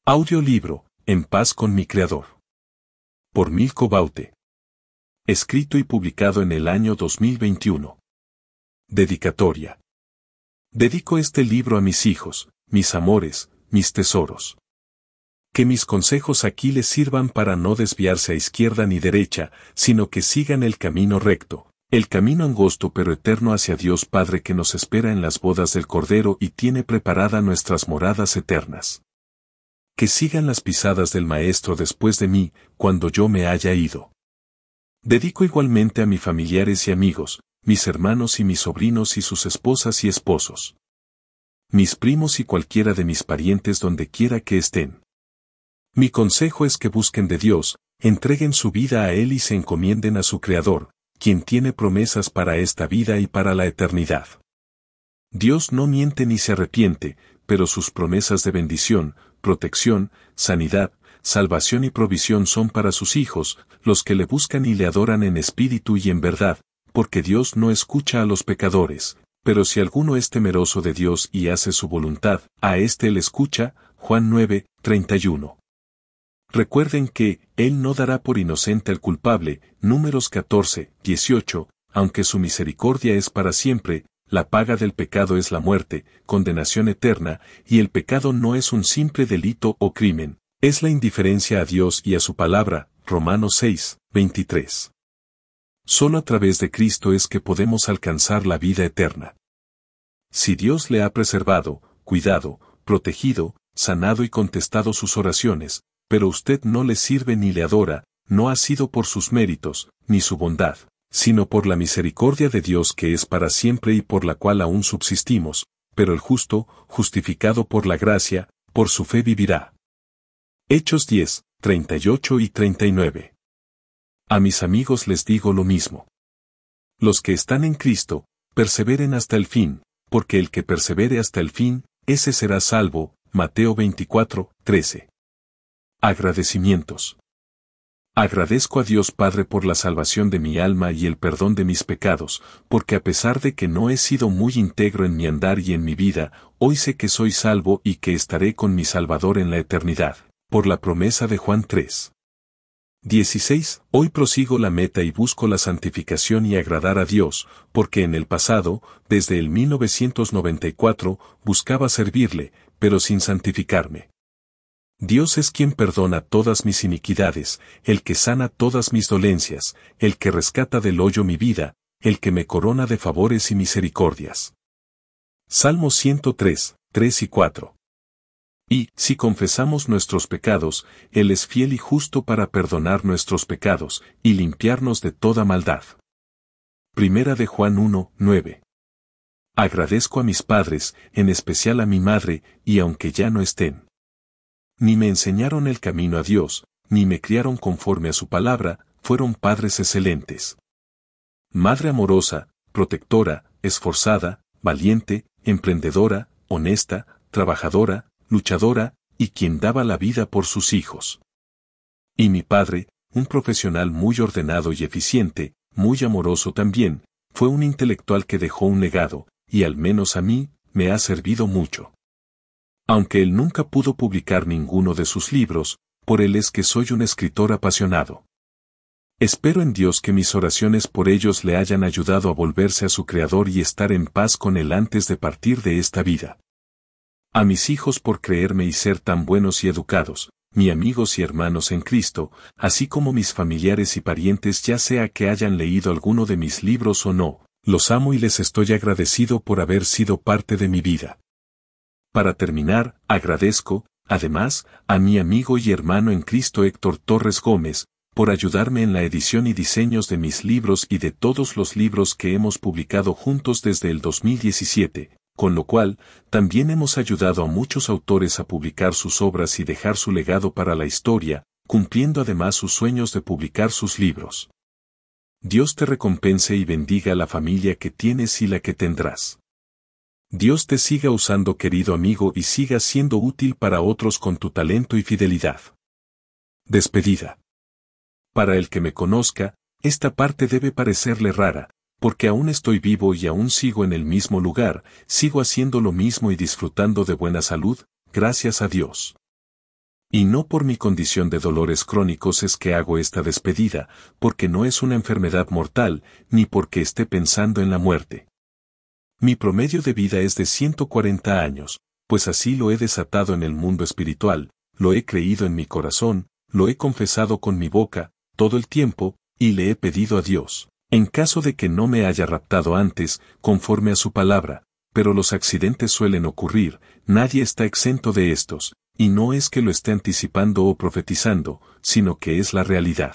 Audiolibro, En paz con mi Creador. Por Milko Baute. Escrito y publicado en el año 2021. Dedicatoria. Dedico este libro a mis hijos, mis amores, mis tesoros. Que mis consejos aquí les sirvan para no desviarse a izquierda ni derecha, sino que sigan el camino recto, el camino angosto pero eterno hacia Dios Padre que nos espera en las bodas del Cordero y tiene preparada nuestras moradas eternas. Que sigan las pisadas del Maestro después de mí, cuando yo me haya ido. Dedico igualmente a mis familiares y amigos, mis hermanos y mis sobrinos y sus esposas y esposos. Mis primos y cualquiera de mis parientes donde quiera que estén. Mi consejo es que busquen de Dios, entreguen su vida a Él y se encomienden a su Creador, quien tiene promesas para esta vida y para la eternidad. Dios no miente ni se arrepiente, pero sus promesas de bendición, protección, sanidad, salvación y provisión son para sus hijos, los que le buscan y le adoran en espíritu y en verdad, porque Dios no escucha a los pecadores, pero si alguno es temeroso de Dios y hace su voluntad, a éste él escucha. Juan 9, 31. Recuerden que, Él no dará por inocente al culpable, Números 14, 18, aunque su misericordia es para siempre. La paga del pecado es la muerte, condenación eterna, y el pecado no es un simple delito o crimen, es la indiferencia a Dios y a su palabra, Romanos 6, 23. Solo a través de Cristo es que podemos alcanzar la vida eterna. Si Dios le ha preservado, cuidado, protegido, sanado y contestado sus oraciones, pero usted no le sirve ni le adora, no ha sido por sus méritos, ni su bondad, sino por la misericordia de Dios que es para siempre y por la cual aún subsistimos, pero el justo, justificado por la gracia, por su fe vivirá. Hechos 10, 38 y 39. A mis amigos les digo lo mismo. Los que están en Cristo, perseveren hasta el fin, porque el que persevere hasta el fin, ese será salvo. Mateo 24, 13. Agradecimientos. Agradezco a Dios Padre por la salvación de mi alma y el perdón de mis pecados, porque a pesar de que no he sido muy íntegro en mi andar y en mi vida, hoy sé que soy salvo y que estaré con mi Salvador en la eternidad, por la promesa de Juan 3. 16. Hoy prosigo la meta y busco la santificación y agradar a Dios, porque en el pasado, desde el 1994, buscaba servirle, pero sin santificarme. Dios es quien perdona todas mis iniquidades, el que sana todas mis dolencias, el que rescata del hoyo mi vida, el que me corona de favores y misericordias. Salmo 103, 3 y 4. Y, si confesamos nuestros pecados, Él es fiel y justo para perdonar nuestros pecados, y limpiarnos de toda maldad. Primera de Juan 1, 9. Agradezco a mis padres, en especial a mi madre, y aunque ya no estén. Ni me enseñaron el camino a Dios, ni me criaron conforme a su palabra, fueron padres excelentes. Madre amorosa, protectora, esforzada, valiente, emprendedora, honesta, trabajadora, luchadora, y quien daba la vida por sus hijos. Y mi padre, un profesional muy ordenado y eficiente, muy amoroso también, fue un intelectual que dejó un legado, y al menos a mí, me ha servido mucho. Aunque él nunca pudo publicar ninguno de sus libros, por él es que soy un escritor apasionado. Espero en Dios que mis oraciones por ellos le hayan ayudado a volverse a su Creador y estar en paz con Él antes de partir de esta vida. A mis hijos por creerme y ser tan buenos y educados, mis amigos y hermanos en Cristo, así como mis familiares y parientes ya sea que hayan leído alguno de mis libros o no, los amo y les estoy agradecido por haber sido parte de mi vida. Para terminar, agradezco, además, a mi amigo y hermano en Cristo Héctor Torres Gómez, por ayudarme en la edición y diseños de mis libros y de todos los libros que hemos publicado juntos desde el 2017, con lo cual, también hemos ayudado a muchos autores a publicar sus obras y dejar su legado para la historia, cumpliendo además sus sueños de publicar sus libros. Dios te recompense y bendiga a la familia que tienes y la que tendrás. Dios te siga usando, querido amigo, y siga siendo útil para otros con tu talento y fidelidad. Despedida. Para el que me conozca, esta parte debe parecerle rara, porque aún estoy vivo y aún sigo en el mismo lugar, sigo haciendo lo mismo y disfrutando de buena salud, gracias a Dios. Y no por mi condición de dolores crónicos es que hago esta despedida, porque no es una enfermedad mortal, ni porque esté pensando en la muerte. Mi promedio de vida es de 140 años, pues así lo he desatado en el mundo espiritual, lo he creído en mi corazón, lo he confesado con mi boca, todo el tiempo, y le he pedido a Dios, en caso de que no me haya raptado antes, conforme a su palabra, pero los accidentes suelen ocurrir, nadie está exento de estos, y no es que lo esté anticipando o profetizando, sino que es la realidad.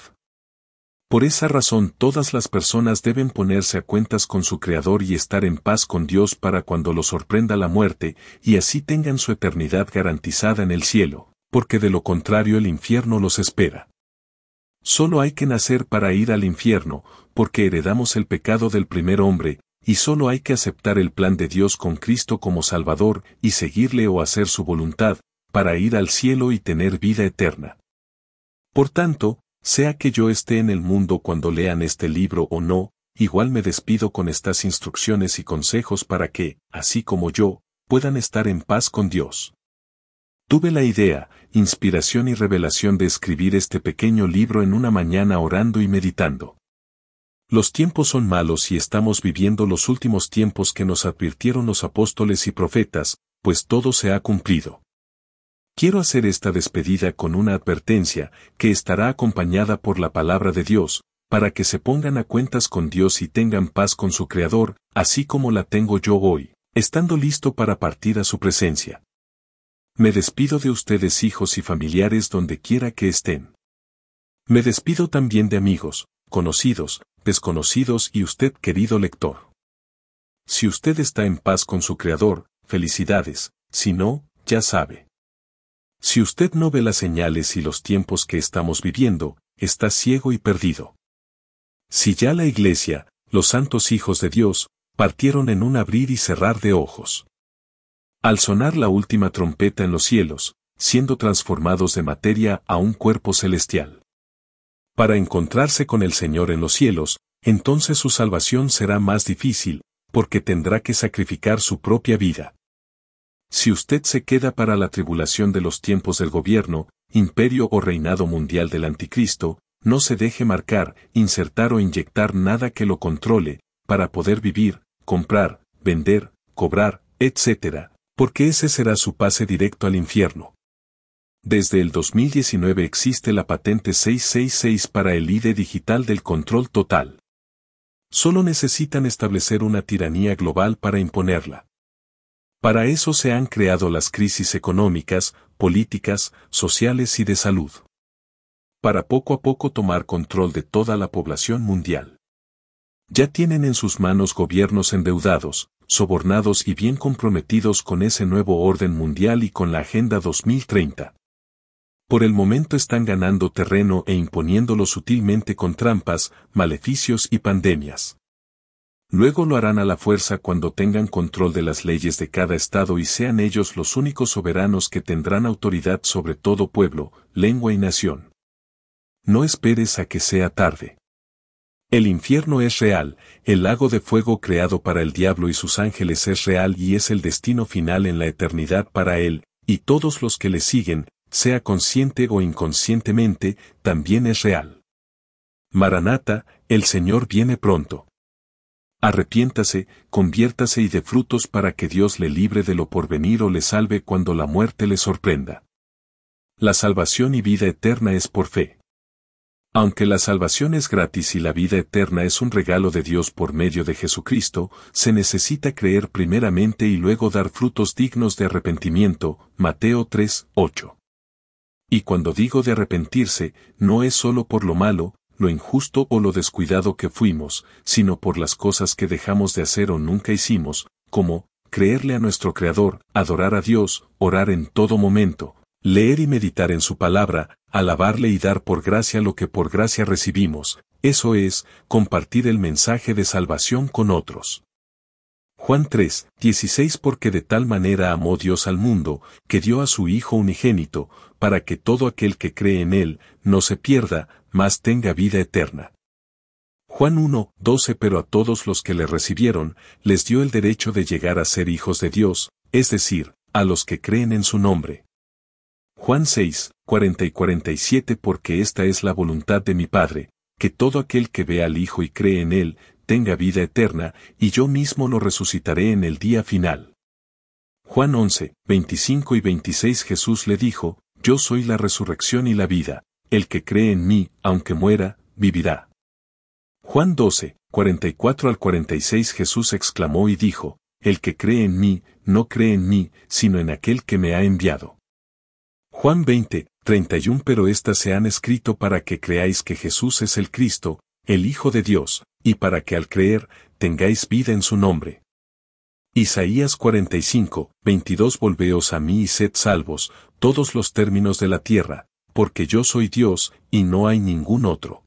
Por esa razón todas las personas deben ponerse a cuentas con su Creador y estar en paz con Dios para cuando los sorprenda la muerte, y así tengan su eternidad garantizada en el cielo, porque de lo contrario el infierno los espera. Solo hay que nacer para ir al infierno, porque heredamos el pecado del primer hombre, y solo hay que aceptar el plan de Dios con Cristo como Salvador y seguirle o hacer su voluntad, para ir al cielo y tener vida eterna. Por tanto, sea que yo esté en el mundo cuando lean este libro o no, igual me despido con estas instrucciones y consejos para que, así como yo, puedan estar en paz con Dios. Tuve la idea, inspiración y revelación de escribir este pequeño libro en una mañana orando y meditando. Los tiempos son malos y estamos viviendo los últimos tiempos que nos advirtieron los apóstoles y profetas, pues todo se ha cumplido. Quiero hacer esta despedida con una advertencia, que estará acompañada por la palabra de Dios, para que se pongan a cuentas con Dios y tengan paz con su Creador, así como la tengo yo hoy, estando listo para partir a su presencia. Me despido de ustedes, hijos y familiares, donde quiera que estén. Me despido también de amigos, conocidos, desconocidos y usted, querido lector. Si usted está en paz con su Creador, felicidades, si no, ya sabe. Si usted no ve las señales y los tiempos que estamos viviendo, está ciego y perdido. Si ya la Iglesia, los santos hijos de Dios, partieron en un abrir y cerrar de ojos. Al sonar la última trompeta en los cielos, siendo transformados de materia a un cuerpo celestial. Para encontrarse con el Señor en los cielos, entonces su salvación será más difícil, porque tendrá que sacrificar su propia vida. Si usted se queda para la tribulación de los tiempos del gobierno, imperio o reinado mundial del anticristo, no se deje marcar, insertar o inyectar nada que lo controle, para poder vivir, comprar, vender, cobrar, etc., porque ese será su pase directo al infierno. Desde el 2019 existe la patente 666 para el ID digital del control total. Solo necesitan establecer una tiranía global para imponerla. Para eso se han creado las crisis económicas, políticas, sociales y de salud. Para poco a poco tomar control de toda la población mundial. Ya tienen en sus manos gobiernos endeudados, sobornados y bien comprometidos con ese nuevo orden mundial y con la Agenda 2030. Por el momento están ganando terreno e imponiéndolo sutilmente con trampas, maleficios y pandemias. Luego lo harán a la fuerza cuando tengan control de las leyes de cada estado y sean ellos los únicos soberanos que tendrán autoridad sobre todo pueblo, lengua y nación. No esperes a que sea tarde. El infierno es real, el lago de fuego creado para el diablo y sus ángeles es real y es el destino final en la eternidad para él, y todos los que le siguen, sea consciente o inconscientemente, también es real. Maranata, el Señor viene pronto. Arrepiéntase, conviértase y dé frutos para que Dios le libre de lo porvenir o le salve cuando la muerte le sorprenda. La salvación y vida eterna es por fe. Aunque la salvación es gratis y la vida eterna es un regalo de Dios por medio de Jesucristo, se necesita creer primeramente y luego dar frutos dignos de arrepentimiento, Mateo 3:8. Y cuando digo de arrepentirse, no es solo por lo malo, lo injusto o lo descuidado que fuimos, sino por las cosas que dejamos de hacer o nunca hicimos, como creerle a nuestro Creador, adorar a Dios, orar en todo momento, leer y meditar en su palabra, alabarle y dar por gracia lo que por gracia recibimos, eso es, compartir el mensaje de salvación con otros. Juan 3:16 Porque de tal manera amó Dios al mundo, que dio a su Hijo unigénito, para que todo aquel que cree en Él, no se pierda, mas tenga vida eterna. Juan 1:12 Pero a todos los que le recibieron, les dio el derecho de llegar a ser hijos de Dios, es decir, a los que creen en su nombre. Juan 6, 40 y 47 Porque esta es la voluntad de mi Padre, que todo aquel que vea al Hijo y cree en Él, tenga vida eterna, y yo mismo lo resucitaré en el día final. Juan 11, 25 y 26 Jesús le dijo, Yo soy la resurrección y la vida, el que cree en mí, aunque muera, vivirá. Juan 12, 44 al 46 Jesús exclamó y dijo, El que cree en mí, no cree en mí, sino en aquel que me ha enviado. Juan 20, 31 Pero estas se han escrito para que creáis que Jesús es el Cristo, el Hijo de Dios, y para que al creer, tengáis vida en su nombre. Isaías 45, 22 Volveos a mí y sed salvos, todos los términos de la tierra, porque yo soy Dios, y no hay ningún otro.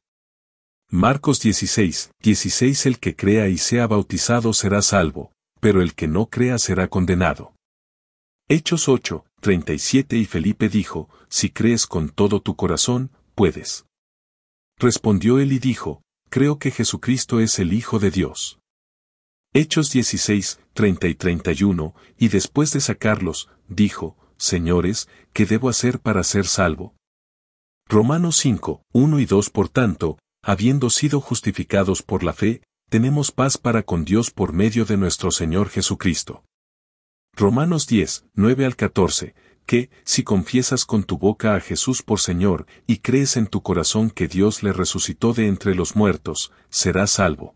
Marcos 16, 16 El que crea y sea bautizado será salvo, pero el que no crea será condenado. Hechos 8, 37 Y Felipe dijo, Si crees con todo tu corazón, puedes. Respondió él y dijo, Creo que Jesucristo es el Hijo de Dios. Hechos 16, 30 y 31, y después de sacarlos, dijo, Señores, ¿qué debo hacer para ser salvo? Romanos 5, 1 y 2 Por tanto, habiendo sido justificados por la fe, tenemos paz para con Dios por medio de nuestro Señor Jesucristo. Romanos 10, 9 al 14, que, si confiesas con tu boca a Jesús por Señor, y crees en tu corazón que Dios le resucitó de entre los muertos, serás salvo.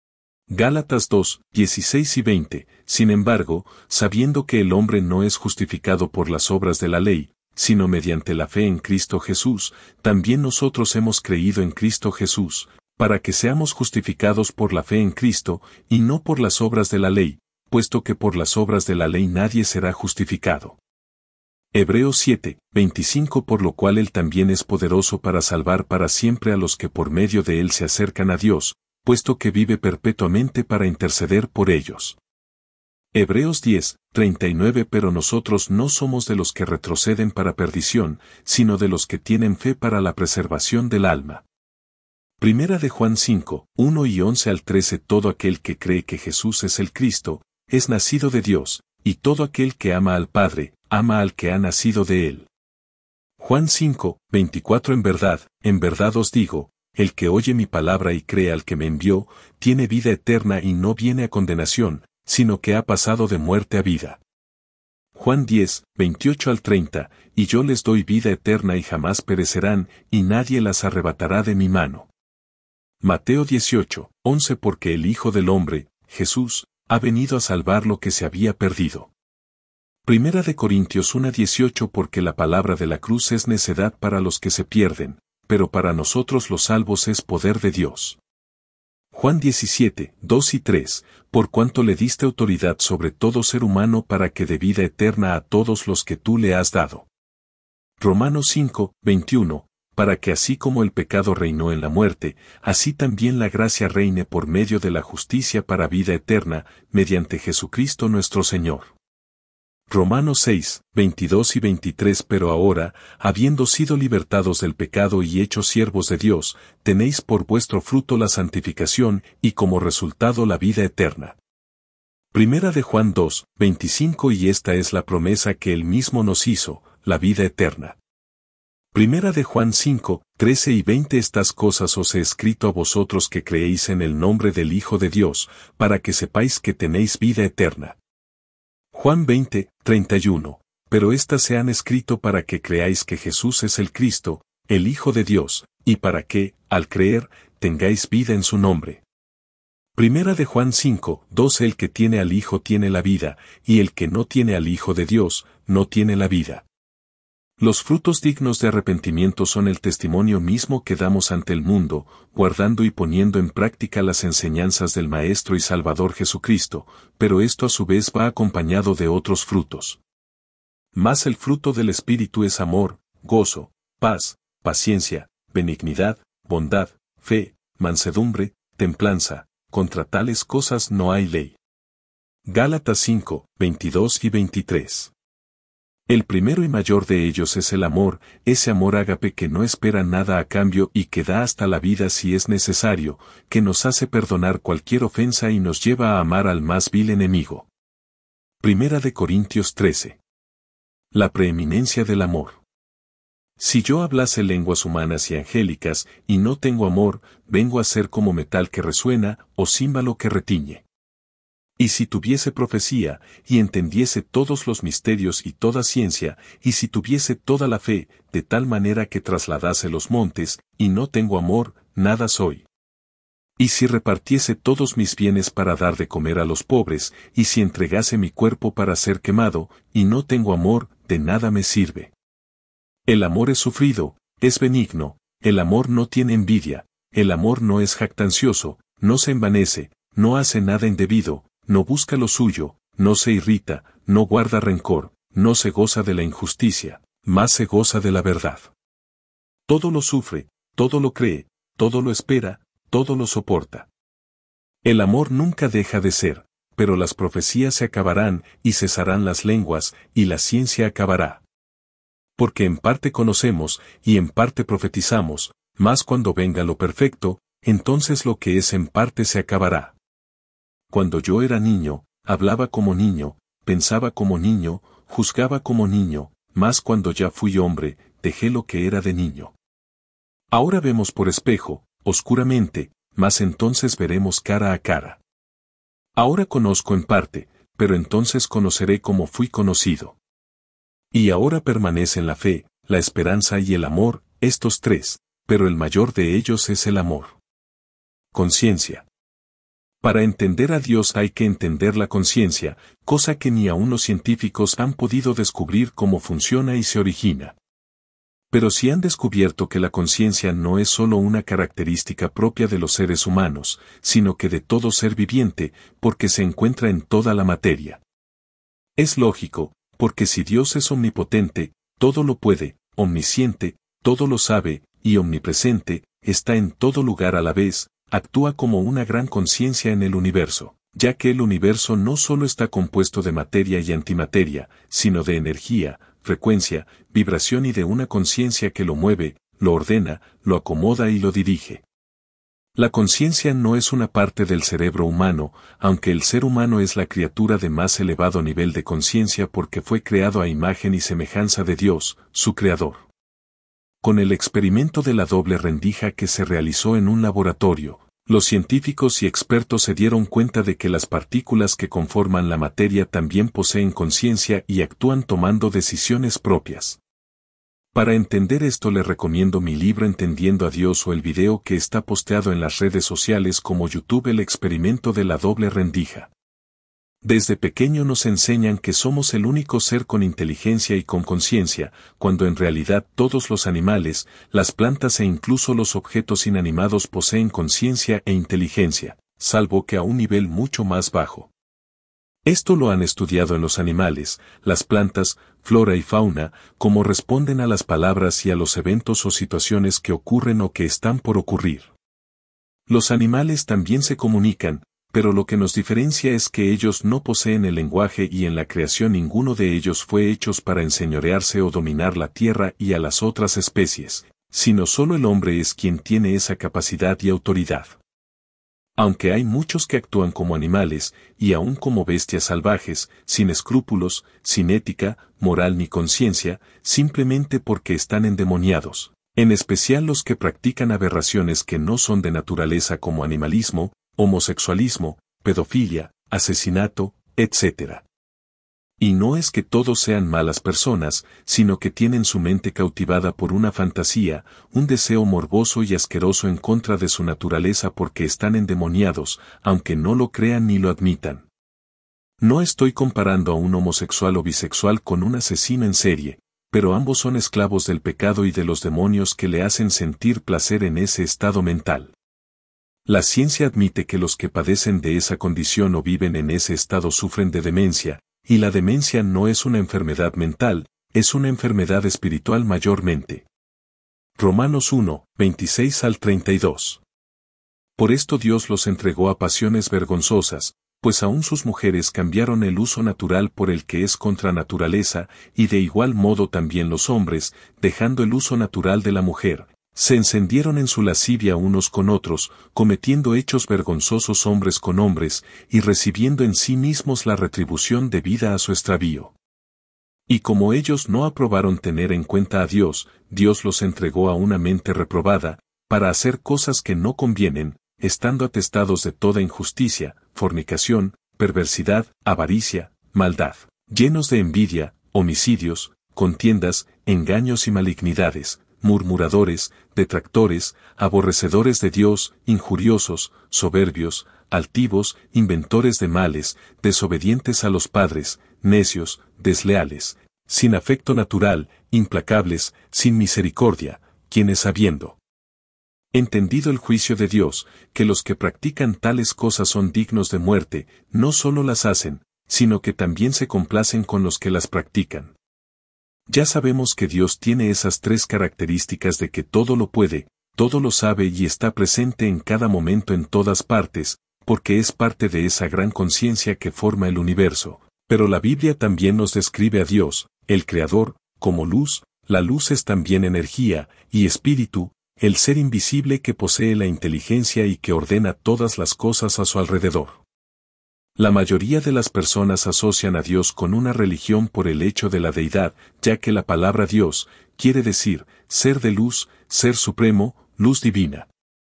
Gálatas 2, 16 y 20, Sin embargo, sabiendo que el hombre no es justificado por las obras de la ley, sino mediante la fe en Cristo Jesús, también nosotros hemos creído en Cristo Jesús, para que seamos justificados por la fe en Cristo, y no por las obras de la ley, puesto que por las obras de la ley nadie será justificado. Hebreos 7, 25 Por lo cual Él también es poderoso para salvar para siempre a los que por medio de Él se acercan a Dios, puesto que vive perpetuamente para interceder por ellos. Hebreos 10, 39 Pero nosotros no somos de los que retroceden para perdición, sino de los que tienen fe para la preservación del alma. Primera de Juan 5, 1 y 11 al 13 Todo aquel que cree que Jesús es el Cristo, es nacido de Dios, y todo aquel que ama al Padre, ama al que ha nacido de él. Juan 5, 24 En verdad os digo, el que oye mi palabra y cree al que me envió, tiene vida eterna y no viene a condenación, sino que ha pasado de muerte a vida. Juan 10, 28 al 30 Y yo les doy vida eterna y jamás perecerán, y nadie las arrebatará de mi mano. Mateo 18, 11 Porque el Hijo del Hombre, Jesús, ha venido a salvar lo que se había perdido. Primera de Corintios 1, 18 Porque la palabra de la cruz es necedad para los que se pierden, pero para nosotros los salvos es poder de Dios. Juan 17, 2 y 3 Por cuanto le diste autoridad sobre todo ser humano para que dé vida eterna a todos los que tú le has dado. Romanos 5, 21 Para que así como el pecado reinó en la muerte, así también la gracia reine por medio de la justicia para vida eterna, mediante Jesucristo nuestro Señor. Romanos 6, 22 y 23 Pero ahora, habiendo sido libertados del pecado y hechos siervos de Dios, tenéis por vuestro fruto la santificación y como resultado la vida eterna. Primera de Juan 2, 25 Y esta es la promesa que Él mismo nos hizo, la vida eterna. Primera de Juan 5, 13 y 20 Estas cosas os he escrito a vosotros que creéis en el nombre del Hijo de Dios, para que sepáis que tenéis vida eterna. Juan 20, 31 Pero estas se han escrito para que creáis que Jesús es el Cristo, el Hijo de Dios, y para que, al creer, tengáis vida en su nombre. Primera de Juan 5, 12 El que tiene al Hijo tiene la vida, y el que no tiene al Hijo de Dios, no tiene la vida. Los frutos dignos de arrepentimiento son el testimonio mismo que damos ante el mundo, guardando y poniendo en práctica las enseñanzas del Maestro y Salvador Jesucristo, pero esto a su vez va acompañado de otros frutos. Mas el fruto del Espíritu es amor, gozo, paz, paciencia, benignidad, bondad, fe, mansedumbre, templanza, contra tales cosas no hay ley. Gálatas 5, 22 y 23. El primero y mayor de ellos es el amor, ese amor ágape que no espera nada a cambio y que da hasta la vida si es necesario, que nos hace perdonar cualquier ofensa y nos lleva a amar al más vil enemigo. Primera de Corintios 13. La preeminencia del amor. Si yo hablase lenguas humanas y angélicas, y no tengo amor, vengo a ser como metal que resuena, o címbalo que retiñe. Y si tuviese profecía, y entendiese todos los misterios y toda ciencia, y si tuviese toda la fe, de tal manera que trasladase los montes, y no tengo amor, nada soy. Y si repartiese todos mis bienes para dar de comer a los pobres, y si entregase mi cuerpo para ser quemado, y no tengo amor, de nada me sirve. El amor es sufrido, es benigno, el amor no tiene envidia, el amor no es jactancioso, no se envanece, no hace nada indebido, no busca lo suyo, no se irrita, no guarda rencor, no se goza de la injusticia, más se goza de la verdad. Todo lo sufre, todo lo cree, todo lo espera, todo lo soporta. El amor nunca deja de ser, pero las profecías se acabarán, y cesarán las lenguas, y la ciencia acabará. Porque en parte conocemos, y en parte profetizamos, mas cuando venga lo perfecto, entonces lo que es en parte se acabará. Cuando yo era niño, hablaba como niño, pensaba como niño, juzgaba como niño, mas cuando ya fui hombre, dejé lo que era de niño. Ahora vemos por espejo, oscuramente, mas entonces veremos cara a cara. Ahora conozco en parte, pero entonces conoceré como fui conocido. Y ahora permanecen la fe, la esperanza y el amor, estos tres, pero el mayor de ellos es el amor. Conciencia. Para entender a Dios hay que entender la conciencia, cosa que ni aun los científicos han podido descubrir cómo funciona y se origina. Pero sí han descubierto que la conciencia no es solo una característica propia de los seres humanos, sino que de todo ser viviente, porque se encuentra en toda la materia. Es lógico, porque si Dios es omnipotente, todo lo puede, omnisciente, todo lo sabe, y omnipresente, está en todo lugar a la vez, actúa como una gran conciencia en el universo, ya que el universo no solo está compuesto de materia y antimateria, sino de energía, frecuencia, vibración y de una conciencia que lo mueve, lo ordena, lo acomoda y lo dirige. La conciencia no es una parte del cerebro humano, aunque el ser humano es la criatura de más elevado nivel de conciencia porque fue creado a imagen y semejanza de Dios, su creador. Con el experimento de la doble rendija que se realizó en un laboratorio, los científicos y expertos se dieron cuenta de que las partículas que conforman la materia también poseen conciencia y actúan tomando decisiones propias. Para entender esto les recomiendo mi libro Entendiendo a Dios o el video que está posteado en las redes sociales como YouTube El experimento de la doble rendija. Desde pequeño nos enseñan que somos el único ser con inteligencia y con conciencia, cuando en realidad todos los animales, las plantas e incluso los objetos inanimados poseen conciencia e inteligencia, salvo que a un nivel mucho más bajo. Esto lo han estudiado en los animales, las plantas, flora y fauna, cómo responden a las palabras y a los eventos o situaciones que ocurren o que están por ocurrir. Los animales también se comunican, pero lo que nos diferencia es que ellos no poseen el lenguaje y en la creación ninguno de ellos fue hechos para enseñorearse o dominar la tierra y a las otras especies, sino solo el hombre es quien tiene esa capacidad y autoridad. Aunque hay muchos que actúan como animales, y aún como bestias salvajes, sin escrúpulos, sin ética, moral ni conciencia, simplemente porque están endemoniados, en especial los que practican aberraciones que no son de naturaleza como animalismo, homosexualismo, pedofilia, asesinato, etc. Y no es que todos sean malas personas, sino que tienen su mente cautivada por una fantasía, un deseo morboso y asqueroso en contra de su naturaleza porque están endemoniados, aunque no lo crean ni lo admitan. No estoy comparando a un homosexual o bisexual con un asesino en serie, pero ambos son esclavos del pecado y de los demonios que le hacen sentir placer en ese estado mental. La ciencia admite que los que padecen de esa condición o viven en ese estado sufren de demencia, y la demencia no es una enfermedad mental, es una enfermedad espiritual mayormente. Romanos 1, 26 al 32. Por esto Dios los entregó a pasiones vergonzosas, pues aún sus mujeres cambiaron el uso natural por el que es contra naturaleza, y de igual modo también los hombres, dejando el uso natural de la mujer, se encendieron en su lascivia unos con otros, cometiendo hechos vergonzosos hombres con hombres, y recibiendo en sí mismos la retribución debida a su extravío. Y como ellos no aprobaron tener en cuenta a Dios, Dios los entregó a una mente reprobada, para hacer cosas que no convienen, estando atestados de toda injusticia, fornicación, perversidad, avaricia, maldad, llenos de envidia, homicidios, contiendas, engaños y malignidades, murmuradores, detractores, aborrecedores de Dios, injuriosos, soberbios, altivos, inventores de males, desobedientes a los padres, necios, desleales, sin afecto natural, implacables, sin misericordia, quienes habiendo entendido el juicio de Dios, que los que practican tales cosas son dignos de muerte, no solo las hacen, sino que también se complacen con los que las practican. Ya sabemos que Dios tiene esas tres características de que todo lo puede, todo lo sabe y está presente en cada momento en todas partes, porque es parte de esa gran conciencia que forma el universo. Pero la Biblia también nos describe a Dios, el Creador, como luz. La luz es también energía y espíritu, el ser invisible que posee la inteligencia y que ordena todas las cosas a su alrededor. La mayoría de las personas asocian a Dios con una religión por el hecho de la deidad, ya que la palabra Dios quiere decir ser de luz, ser supremo, luz divina.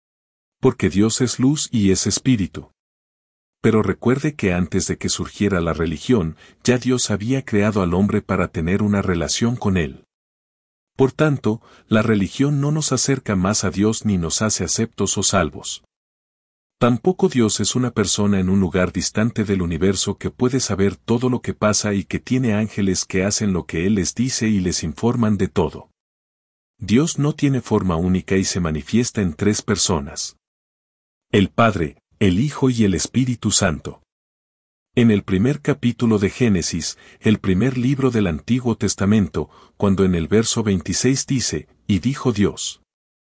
Porque Dios es luz y es espíritu. Pero recuerde que antes de que surgiera la religión, ya Dios había creado al hombre para tener una relación con él. Por tanto, la religión no nos acerca más a Dios ni nos hace aceptos o salvos. Tampoco Dios es una persona en un lugar distante del universo que puede saber todo lo que pasa y que tiene ángeles que hacen lo que Él les dice y les informan de todo. Dios no tiene forma única y se manifiesta en tres personas: el Padre, el Hijo y el Espíritu Santo. En el primer capítulo de Génesis, el primer libro del Antiguo Testamento, cuando en el verso 26 dice, y dijo Dios.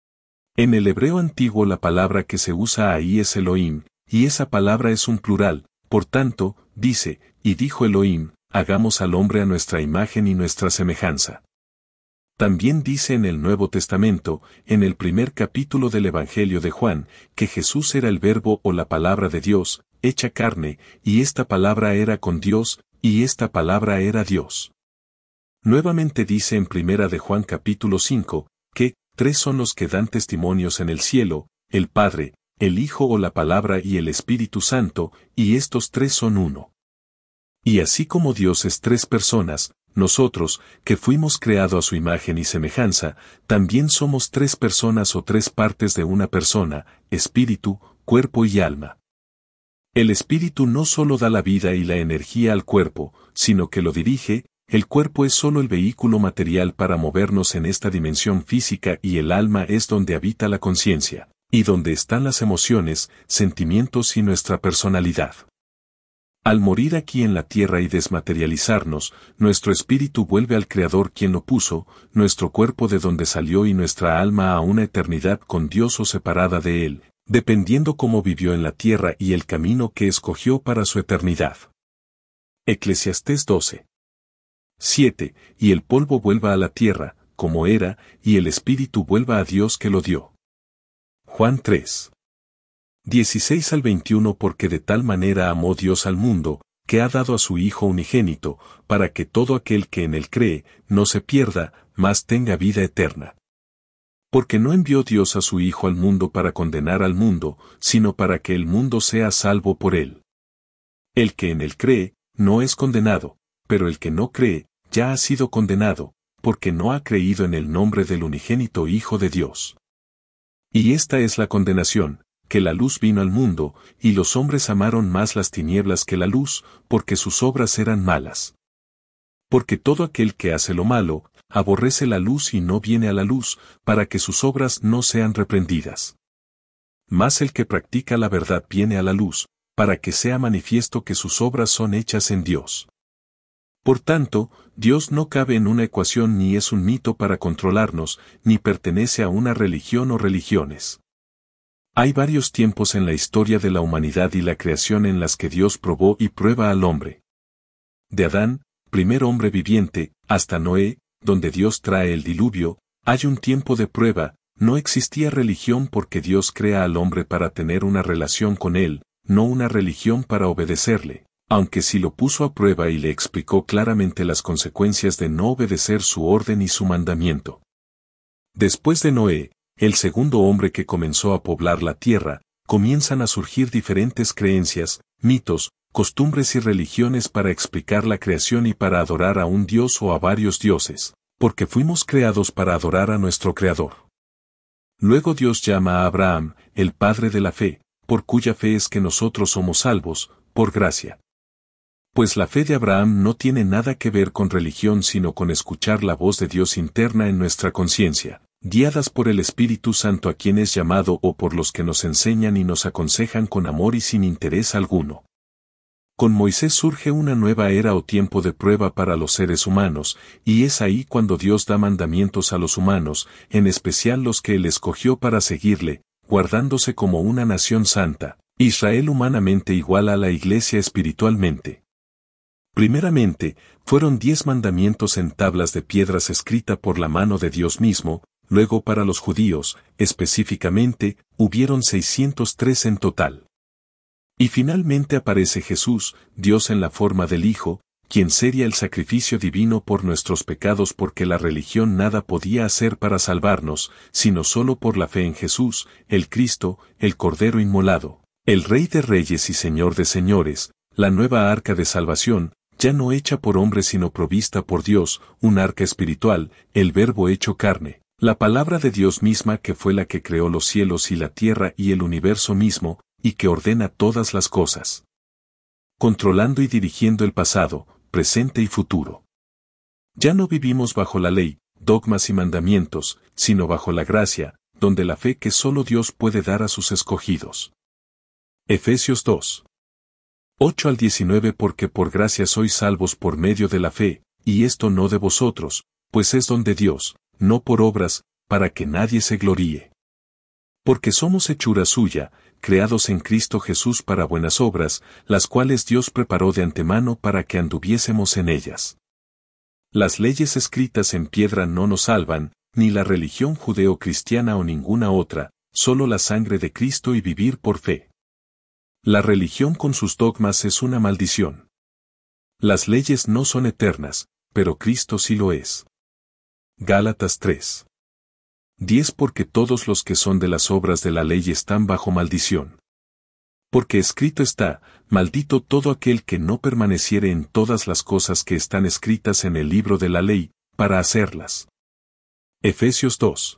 En el hebreo antiguo la palabra que se usa ahí es Elohim, y esa palabra es un plural, por tanto, dice, y dijo Elohim, hagamos al hombre a nuestra imagen y nuestra semejanza. También dice en el Nuevo Testamento, en el primer capítulo del Evangelio de Juan, que Jesús era el Verbo o la palabra de Dios, hecha carne, y esta palabra era con Dios, y esta palabra era Dios. Nuevamente dice en primera de Juan capítulo 5, que tres son los que dan testimonios en el cielo, el Padre, el Hijo o la palabra y el Espíritu Santo, y estos tres son uno. Y así como Dios es tres personas, nosotros, que fuimos creados a su imagen y semejanza, también somos tres personas o tres partes de una persona, espíritu, cuerpo y alma. El espíritu no solo da la vida y la energía al cuerpo, sino que lo dirige. El cuerpo es solo el vehículo material para movernos en esta dimensión física y el alma es donde habita la conciencia, y donde están las emociones, sentimientos y nuestra personalidad. Al morir aquí en la tierra y desmaterializarnos, nuestro espíritu vuelve al Creador quien lo puso, nuestro cuerpo de donde salió y nuestra alma a una eternidad con Dios o separada de Él, dependiendo cómo vivió en la tierra y el camino que escogió para su eternidad. Eclesiastés 12. 7. Y el polvo vuelva a la tierra, como era, y el espíritu vuelva a Dios que lo dio. Juan 3. 16 al 21. Porque de tal manera amó Dios al mundo, que ha dado a su Hijo unigénito, para que todo aquel que en él cree, no se pierda, mas tenga vida eterna. Porque no envió Dios a su Hijo al mundo para condenar al mundo, sino para que el mundo sea salvo por él. El que en él cree, no es condenado, pero el que no cree, ya ha sido condenado, porque no ha creído en el nombre del unigénito Hijo de Dios. Y esta es la condenación, que la luz vino al mundo, y los hombres amaron más las tinieblas que la luz, porque sus obras eran malas. Porque todo aquel que hace lo malo, aborrece la luz y no viene a la luz, para que sus obras no sean reprendidas. Mas el que practica la verdad viene a la luz, para que sea manifiesto que sus obras son hechas en Dios. Por tanto, Dios no cabe en una ecuación ni es un mito para controlarnos, ni pertenece a una religión o religiones. Hay varios tiempos en la historia de la humanidad y la creación en las que Dios probó y prueba al hombre. De Adán, primer hombre viviente, hasta Noé, donde Dios trae el diluvio, hay un tiempo de prueba. No existía religión porque Dios crea al hombre para tener una relación con él, no una religión para obedecerle. Aunque sí lo puso a prueba y le explicó claramente las consecuencias de no obedecer su orden y su mandamiento. Después de Noé, el segundo hombre que comenzó a poblar la tierra, comienzan a surgir diferentes creencias, mitos, costumbres y religiones para explicar la creación y para adorar a un dios o a varios dioses, porque fuimos creados para adorar a nuestro Creador. Luego Dios llama a Abraham, el padre de la fe, por cuya fe es que nosotros somos salvos, por gracia. Pues la fe de Abraham no tiene nada que ver con religión sino con escuchar la voz de Dios interna en nuestra conciencia, guiadas por el Espíritu Santo a quien es llamado o por los que nos enseñan y nos aconsejan con amor y sin interés alguno. Con Moisés surge una nueva era o tiempo de prueba para los seres humanos, y es ahí cuando Dios da mandamientos a los humanos, en especial los que Él escogió para seguirle, guardándose como una nación santa, Israel humanamente igual a la Iglesia espiritualmente. Primeramente, fueron 10 mandamientos en tablas de piedras escrita por la mano de Dios mismo, luego para los judíos, específicamente, hubieron 603 en total. Y finalmente aparece Jesús, Dios en la forma del Hijo, quien sería el sacrificio divino por nuestros pecados porque la religión nada podía hacer para salvarnos, sino solo por la fe en Jesús, el Cristo, el Cordero inmolado, el Rey de Reyes y Señor de Señores, la nueva arca de salvación, ya no hecha por hombres sino provista por Dios, un arca espiritual, el Verbo hecho carne, la palabra de Dios misma que fue la que creó los cielos y la tierra y el universo mismo, y que ordena todas las cosas, controlando y dirigiendo el pasado, presente y futuro. Ya no vivimos bajo la ley, dogmas y mandamientos, sino bajo la gracia, donde la fe que solo Dios puede dar a sus escogidos. Efesios 2. 8 al 19 Porque por gracia sois salvos por medio de la fe, y esto no de vosotros, pues es don de Dios, no por obras, para que nadie se gloríe. Porque somos hechura suya, creados en Cristo Jesús para buenas obras, las cuales Dios preparó de antemano para que anduviésemos en ellas. Las leyes escritas en piedra no nos salvan, ni la religión judeo-cristiana o ninguna otra, solo la sangre de Cristo y vivir por fe. La religión con sus dogmas es una maldición. Las leyes no son eternas, pero Cristo sí lo es. Gálatas 3. 10 Porque todos los que son de las obras de la ley están bajo maldición. Porque escrito está, maldito todo aquel que no permaneciere en todas las cosas que están escritas en el libro de la ley, para hacerlas. Efesios 2.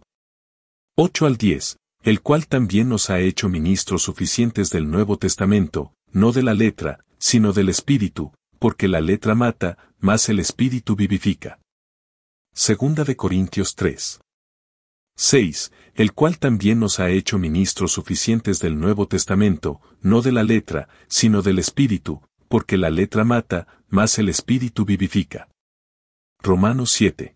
8 al 10, el cual también nos ha hecho ministros suficientes del Nuevo Testamento, no de la letra, sino del Espíritu, porque la letra mata, mas el Espíritu vivifica. Segunda de Corintios 3. 6. El cual también nos ha hecho ministros suficientes del Nuevo Testamento, no de la letra, sino del Espíritu, porque la letra mata, mas el Espíritu vivifica. Romanos 7.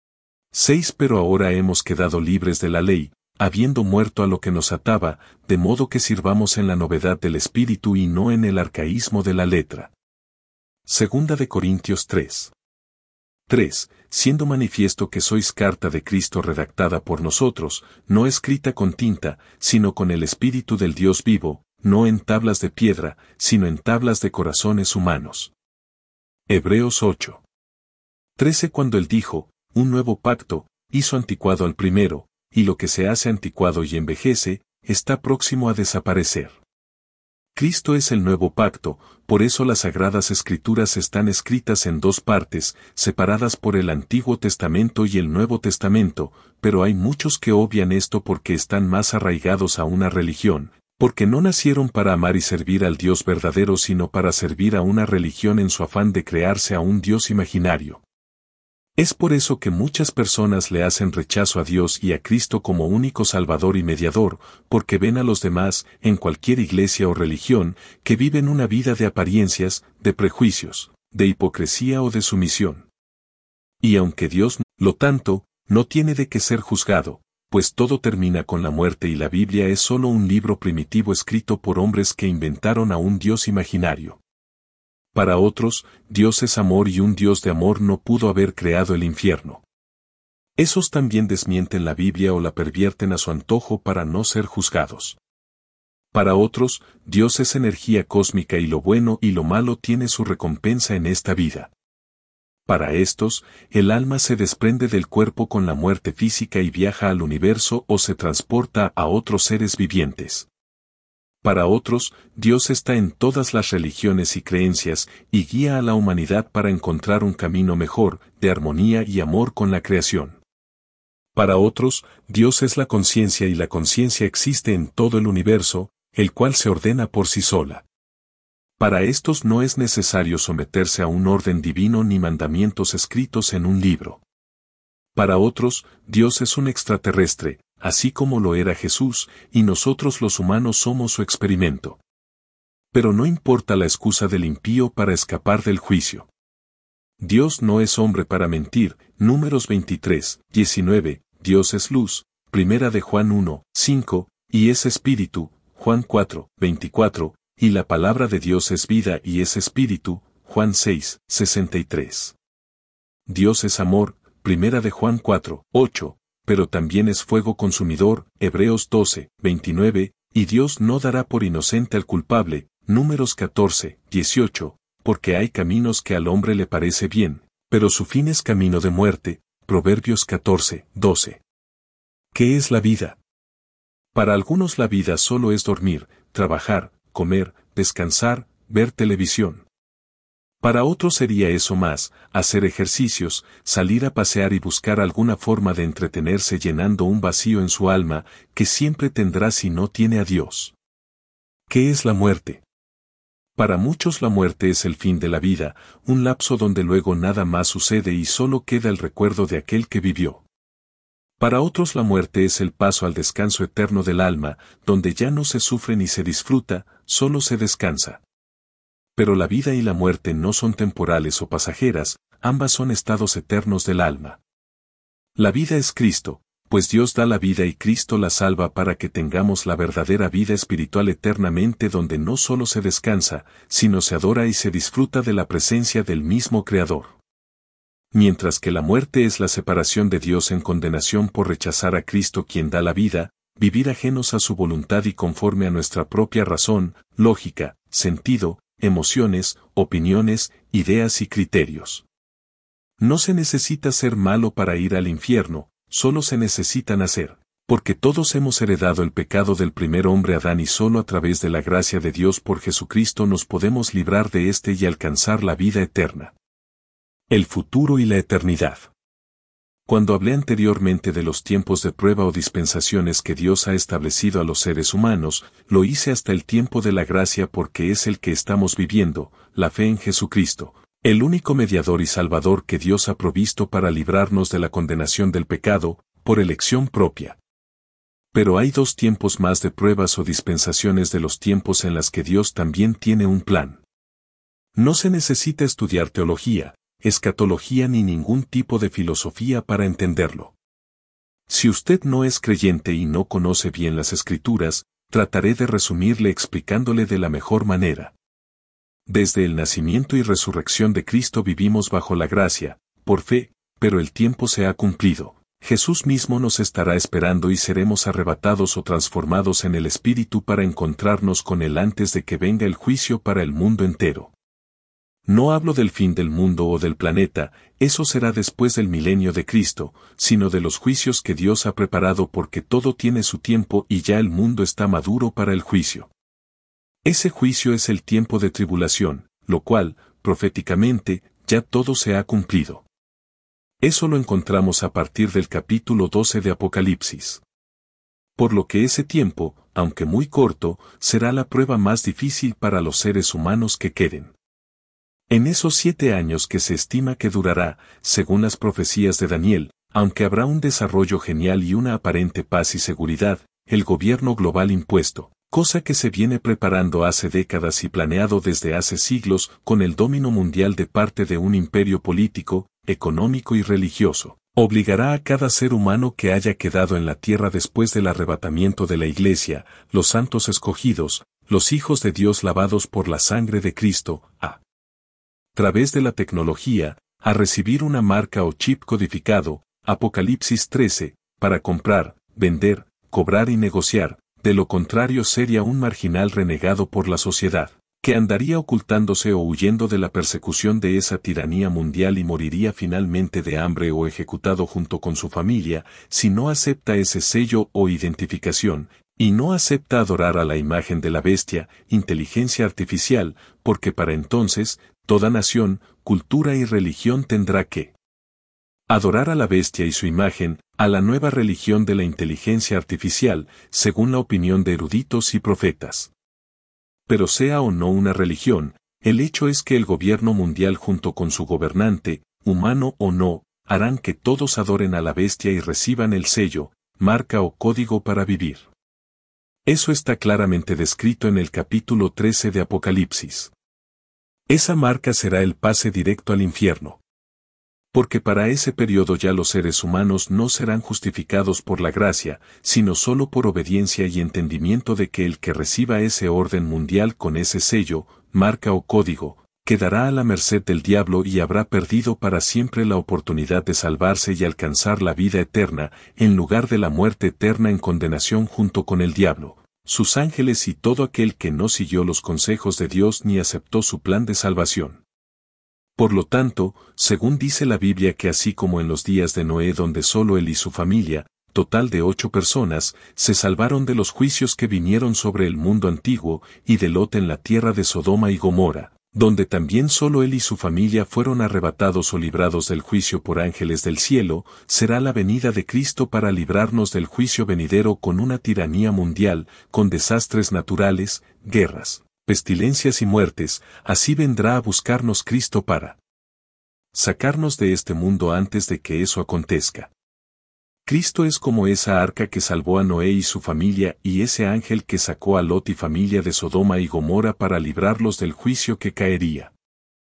6 Pero ahora hemos quedado libres de la ley, habiendo muerto a lo que nos ataba, de modo que sirvamos en la novedad del Espíritu y no en el arcaísmo de la letra. Segunda de Corintios 3. 3. Siendo manifiesto que sois carta de Cristo redactada por nosotros, no escrita con tinta, sino con el Espíritu del Dios vivo, no en tablas de piedra, sino en tablas de corazones humanos. Hebreos 8. 13 Cuando él dijo, un nuevo pacto, hizo anticuado al primero, y lo que se hace anticuado y envejece, está próximo a desaparecer. Cristo es el nuevo pacto, por eso las Sagradas Escrituras están escritas en dos partes, separadas por el Antiguo Testamento y el Nuevo Testamento, pero hay muchos que obvian esto porque están más arraigados a una religión, porque no nacieron para amar y servir al Dios verdadero sino para servir a una religión en su afán de crearse a un Dios imaginario. Es por eso que muchas personas le hacen rechazo a Dios y a Cristo como único Salvador y mediador, porque ven a los demás, en cualquier iglesia o religión, que viven una vida de apariencias, de prejuicios, de hipocresía o de sumisión. Y aunque Dios, lo tanto, no tiene de qué ser juzgado, pues todo termina con la muerte y la Biblia es solo un libro primitivo escrito por hombres que inventaron a un Dios imaginario. Para otros, Dios es amor y un Dios de amor no pudo haber creado el infierno. Esos también desmienten la Biblia o la pervierten a su antojo para no ser juzgados. Para otros, Dios es energía cósmica y lo bueno y lo malo tiene su recompensa en esta vida. Para estos, el alma se desprende del cuerpo con la muerte física y viaja al universo o se transporta a otros seres vivientes. Para otros, Dios está en todas las religiones y creencias y guía a la humanidad para encontrar un camino mejor, de armonía y amor con la creación. Para otros, Dios es la conciencia y la conciencia existe en todo el universo, el cual se ordena por sí sola. Para estos no es necesario someterse a un orden divino ni mandamientos escritos en un libro. Para otros, Dios es un extraterrestre, así como lo era Jesús, y nosotros los humanos somos su experimento. Pero no importa la excusa del impío para escapar del juicio. Dios no es hombre para mentir, Números 23, 19, Dios es luz, Primera de Juan 1, 5, y es espíritu, Juan 4, 24, y la palabra de Dios es vida y es espíritu, Juan 6, 63. Dios es amor, Primera de Juan 4, 8, pero también es fuego consumidor, Hebreos 12, 29, y Dios no dará por inocente al culpable, Números 14, 18, porque hay caminos que al hombre le parece bien, pero su fin es camino de muerte, Proverbios 14, 12. ¿Qué es la vida? Para algunos la vida solo es dormir, trabajar, comer, descansar, ver televisión. Para otros sería eso más, hacer ejercicios, salir a pasear y buscar alguna forma de entretenerse llenando un vacío en su alma que siempre tendrá si no tiene a Dios. ¿Qué es la muerte? Para muchos la muerte es el fin de la vida, un lapso donde luego nada más sucede y solo queda el recuerdo de aquel que vivió. Para otros la muerte es el paso al descanso eterno del alma, donde ya no se sufre ni se disfruta, solo se descansa. Pero la vida y la muerte no son temporales o pasajeras, ambas son estados eternos del alma. La vida es Cristo, pues Dios da la vida y Cristo la salva para que tengamos la verdadera vida espiritual eternamente donde no solo se descansa, sino se adora y se disfruta de la presencia del mismo Creador. Mientras que la muerte es la separación de Dios en condenación por rechazar a Cristo quien da la vida, vivir ajenos a su voluntad y conforme a nuestra propia razón, lógica, sentido, emociones, opiniones, ideas y criterios. No se necesita ser malo para ir al infierno, solo se necesita nacer, porque todos hemos heredado el pecado del primer hombre Adán y solo a través de la gracia de Dios por Jesucristo nos podemos librar de éste y alcanzar la vida eterna. El futuro y la eternidad. Cuando hablé anteriormente de los tiempos de prueba o dispensaciones que Dios ha establecido a los seres humanos, lo hice hasta el tiempo de la gracia porque es el que estamos viviendo, la fe en Jesucristo, el único mediador y salvador que Dios ha provisto para librarnos de la condenación del pecado, por elección propia. Pero hay dos tiempos más de pruebas o dispensaciones de los tiempos en las que Dios también tiene un plan. No se necesita estudiar teología, escatología ni ningún tipo de filosofía para entenderlo. Si usted no es creyente y no conoce bien las Escrituras, trataré de resumirle explicándole de la mejor manera. Desde el nacimiento y resurrección de Cristo vivimos bajo la gracia, por fe, pero el tiempo se ha cumplido. Jesús mismo nos estará esperando y seremos arrebatados o transformados en el Espíritu para encontrarnos con Él antes de que venga el juicio para el mundo entero. No hablo del fin del mundo o del planeta, eso será después del milenio de Cristo, sino de los juicios que Dios ha preparado porque todo tiene su tiempo y ya el mundo está maduro para el juicio. Ese juicio es el tiempo de tribulación, lo cual, proféticamente, ya todo se ha cumplido. Eso lo encontramos a partir del capítulo 12 de Apocalipsis. Por lo que ese tiempo, aunque muy corto, será la prueba más difícil para los seres humanos que queden. En esos 7 años que se estima que durará, según las profecías de Daniel, aunque habrá un desarrollo genial y una aparente paz y seguridad, el gobierno global impuesto, cosa que se viene preparando hace décadas y planeado desde hace siglos con el dominio mundial de parte de un imperio político, económico y religioso, obligará a cada ser humano que haya quedado en la tierra después del arrebatamiento de la Iglesia, los santos escogidos, los hijos de Dios lavados por la sangre de Cristo, a través de la tecnología, a recibir una marca o chip codificado, Apocalipsis 13, para comprar, vender, cobrar y negociar, de lo contrario sería un marginal renegado por la sociedad, que andaría ocultándose o huyendo de la persecución de esa tiranía mundial y moriría finalmente de hambre o ejecutado junto con su familia, si no acepta ese sello o identificación, y no acepta adorar a la imagen de la bestia, inteligencia artificial, porque para entonces, toda nación, cultura y religión tendrá que adorar a la bestia y su imagen, a la nueva religión de la inteligencia artificial, según la opinión de eruditos y profetas. Pero sea o no una religión, el hecho es que el gobierno mundial junto con su gobernante, humano o no, harán que todos adoren a la bestia y reciban el sello, marca o código para vivir. Eso está claramente descrito en el capítulo 13 de Apocalipsis. Esa marca será el pase directo al infierno. Porque para ese periodo ya los seres humanos no serán justificados por la gracia, sino solo por obediencia y entendimiento de que el que reciba ese orden mundial con ese sello, marca o código, quedará a la merced del diablo y habrá perdido para siempre la oportunidad de salvarse y alcanzar la vida eterna, en lugar de la muerte eterna en condenación junto con el diablo, sus ángeles y todo aquel que no siguió los consejos de Dios ni aceptó su plan de salvación. Por lo tanto, según dice la Biblia que así como en los días de Noé donde solo él y su familia, total de 8 personas, se salvaron de los juicios que vinieron sobre el mundo antiguo, y de Lot en la tierra de Sodoma y Gomorra, donde también solo él y su familia fueron arrebatados o librados del juicio por ángeles del cielo, será la venida de Cristo para librarnos del juicio venidero con una tiranía mundial, con desastres naturales, guerras, pestilencias y muertes, así vendrá a buscarnos Cristo para sacarnos de este mundo antes de que eso acontezca. Cristo es como esa arca que salvó a Noé y su familia y ese ángel que sacó a Lot y familia de Sodoma y Gomorra para librarlos del juicio que caería.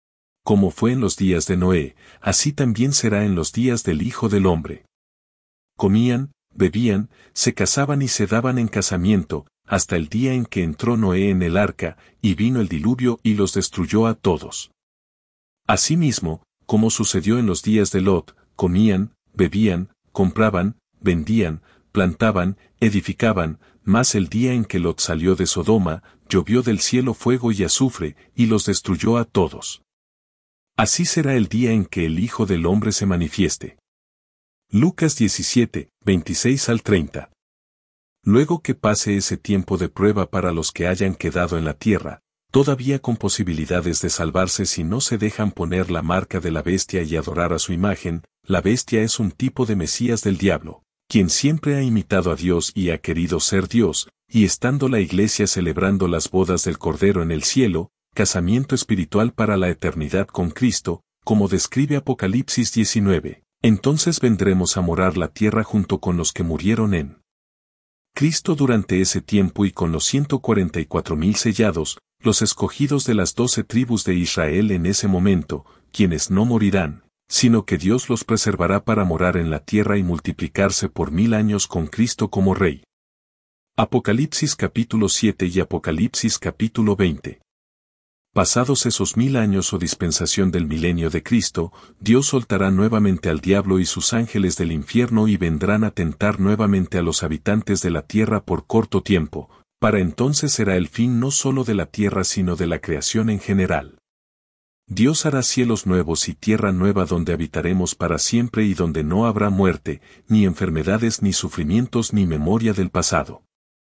Como fue en los días de Noé, así también será en los días del Hijo del Hombre. Comían, bebían, se casaban y se daban en casamiento, hasta el día en que entró Noé en el arca, y vino el diluvio y los destruyó a todos. Asimismo, como sucedió en los días de Lot, comían, bebían, compraban, vendían, plantaban, edificaban, mas el día en que Lot salió de Sodoma, llovió del cielo fuego y azufre, y los destruyó a todos. Así será el día en que el Hijo del Hombre se manifieste. Lucas 17, 26 al 30. Luego que pase ese tiempo de prueba para los que hayan quedado en la tierra, todavía con posibilidades de salvarse si no se dejan poner la marca de la bestia y adorar a su imagen, la bestia es un tipo de Mesías del diablo, quien siempre ha imitado a Dios y ha querido ser Dios, y estando la iglesia celebrando las bodas del Cordero en el cielo, casamiento espiritual para la eternidad con Cristo, como describe Apocalipsis 19, entonces vendremos a morar la tierra junto con los que murieron en Cristo durante ese tiempo y con los 144,000 sellados, los escogidos de las 12 tribus de Israel en ese momento, quienes no morirán, sino que Dios los preservará para morar en la tierra y multiplicarse por 1000 años con Cristo como Rey. Apocalipsis capítulo 7 y Apocalipsis capítulo 20. Pasados esos 1000 años o dispensación del milenio de Cristo, Dios soltará nuevamente al diablo y sus ángeles del infierno y vendrán a tentar nuevamente a los habitantes de la tierra por corto tiempo, para entonces será el fin no solo de la tierra sino de la creación en general. Dios hará cielos nuevos y tierra nueva donde habitaremos para siempre y donde no habrá muerte, ni enfermedades ni sufrimientos ni memoria del pasado.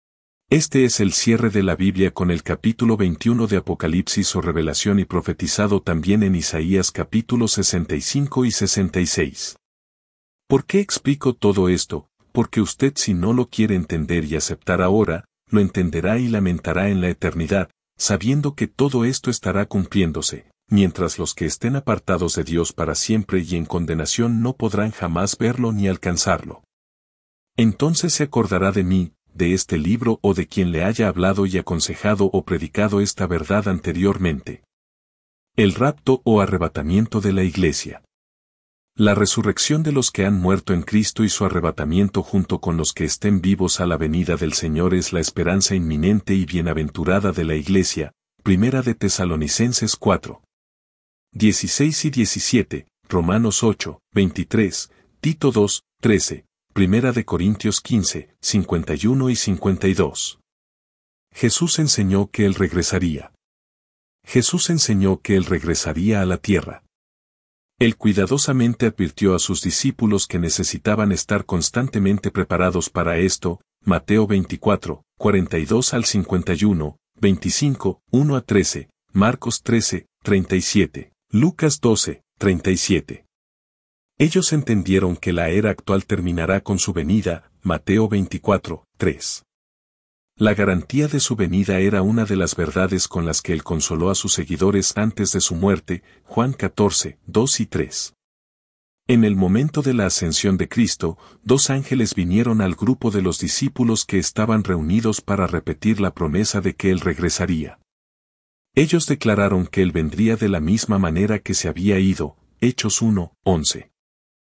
Este es el cierre de la Biblia con el capítulo 21 de Apocalipsis o Revelación y profetizado también en Isaías capítulos 65 y 66. ¿Por qué explico todo esto? Porque usted si no lo quiere entender y aceptar ahora, lo entenderá y lamentará en la eternidad, sabiendo que todo esto estará cumpliéndose, mientras los que estén apartados de Dios para siempre y en condenación no podrán jamás verlo ni alcanzarlo. Entonces se acordará de mí, de este libro o de quien le haya hablado y aconsejado o predicado esta verdad anteriormente. El rapto o arrebatamiento de la Iglesia. La resurrección de los que han muerto en Cristo y su arrebatamiento junto con los que estén vivos a la venida del Señor es la esperanza inminente y bienaventurada de la Iglesia. Primera de Tesalonicenses 4. 16 y 17, Romanos 8, 23, Tito 2, 13. Primera de Corintios 15, 51 y 52. Jesús enseñó que Él regresaría. Jesús enseñó que Él regresaría a la tierra. Él cuidadosamente advirtió a sus discípulos que necesitaban estar constantemente preparados para esto, Mateo 24, 42 al 51, 25, 1 a 13, Marcos 13, 37, Lucas 12, 37. Ellos entendieron que la era actual terminará con su venida, Mateo 24, 3. La garantía de su venida era una de las verdades con las que Él consoló a sus seguidores antes de su muerte, Juan 14, 2 y 3. En el momento de la ascensión de Cristo, dos ángeles vinieron al grupo de los discípulos que estaban reunidos para repetir la promesa de que Él regresaría. Ellos declararon que Él vendría de la misma manera que se había ido, Hechos 1, 11.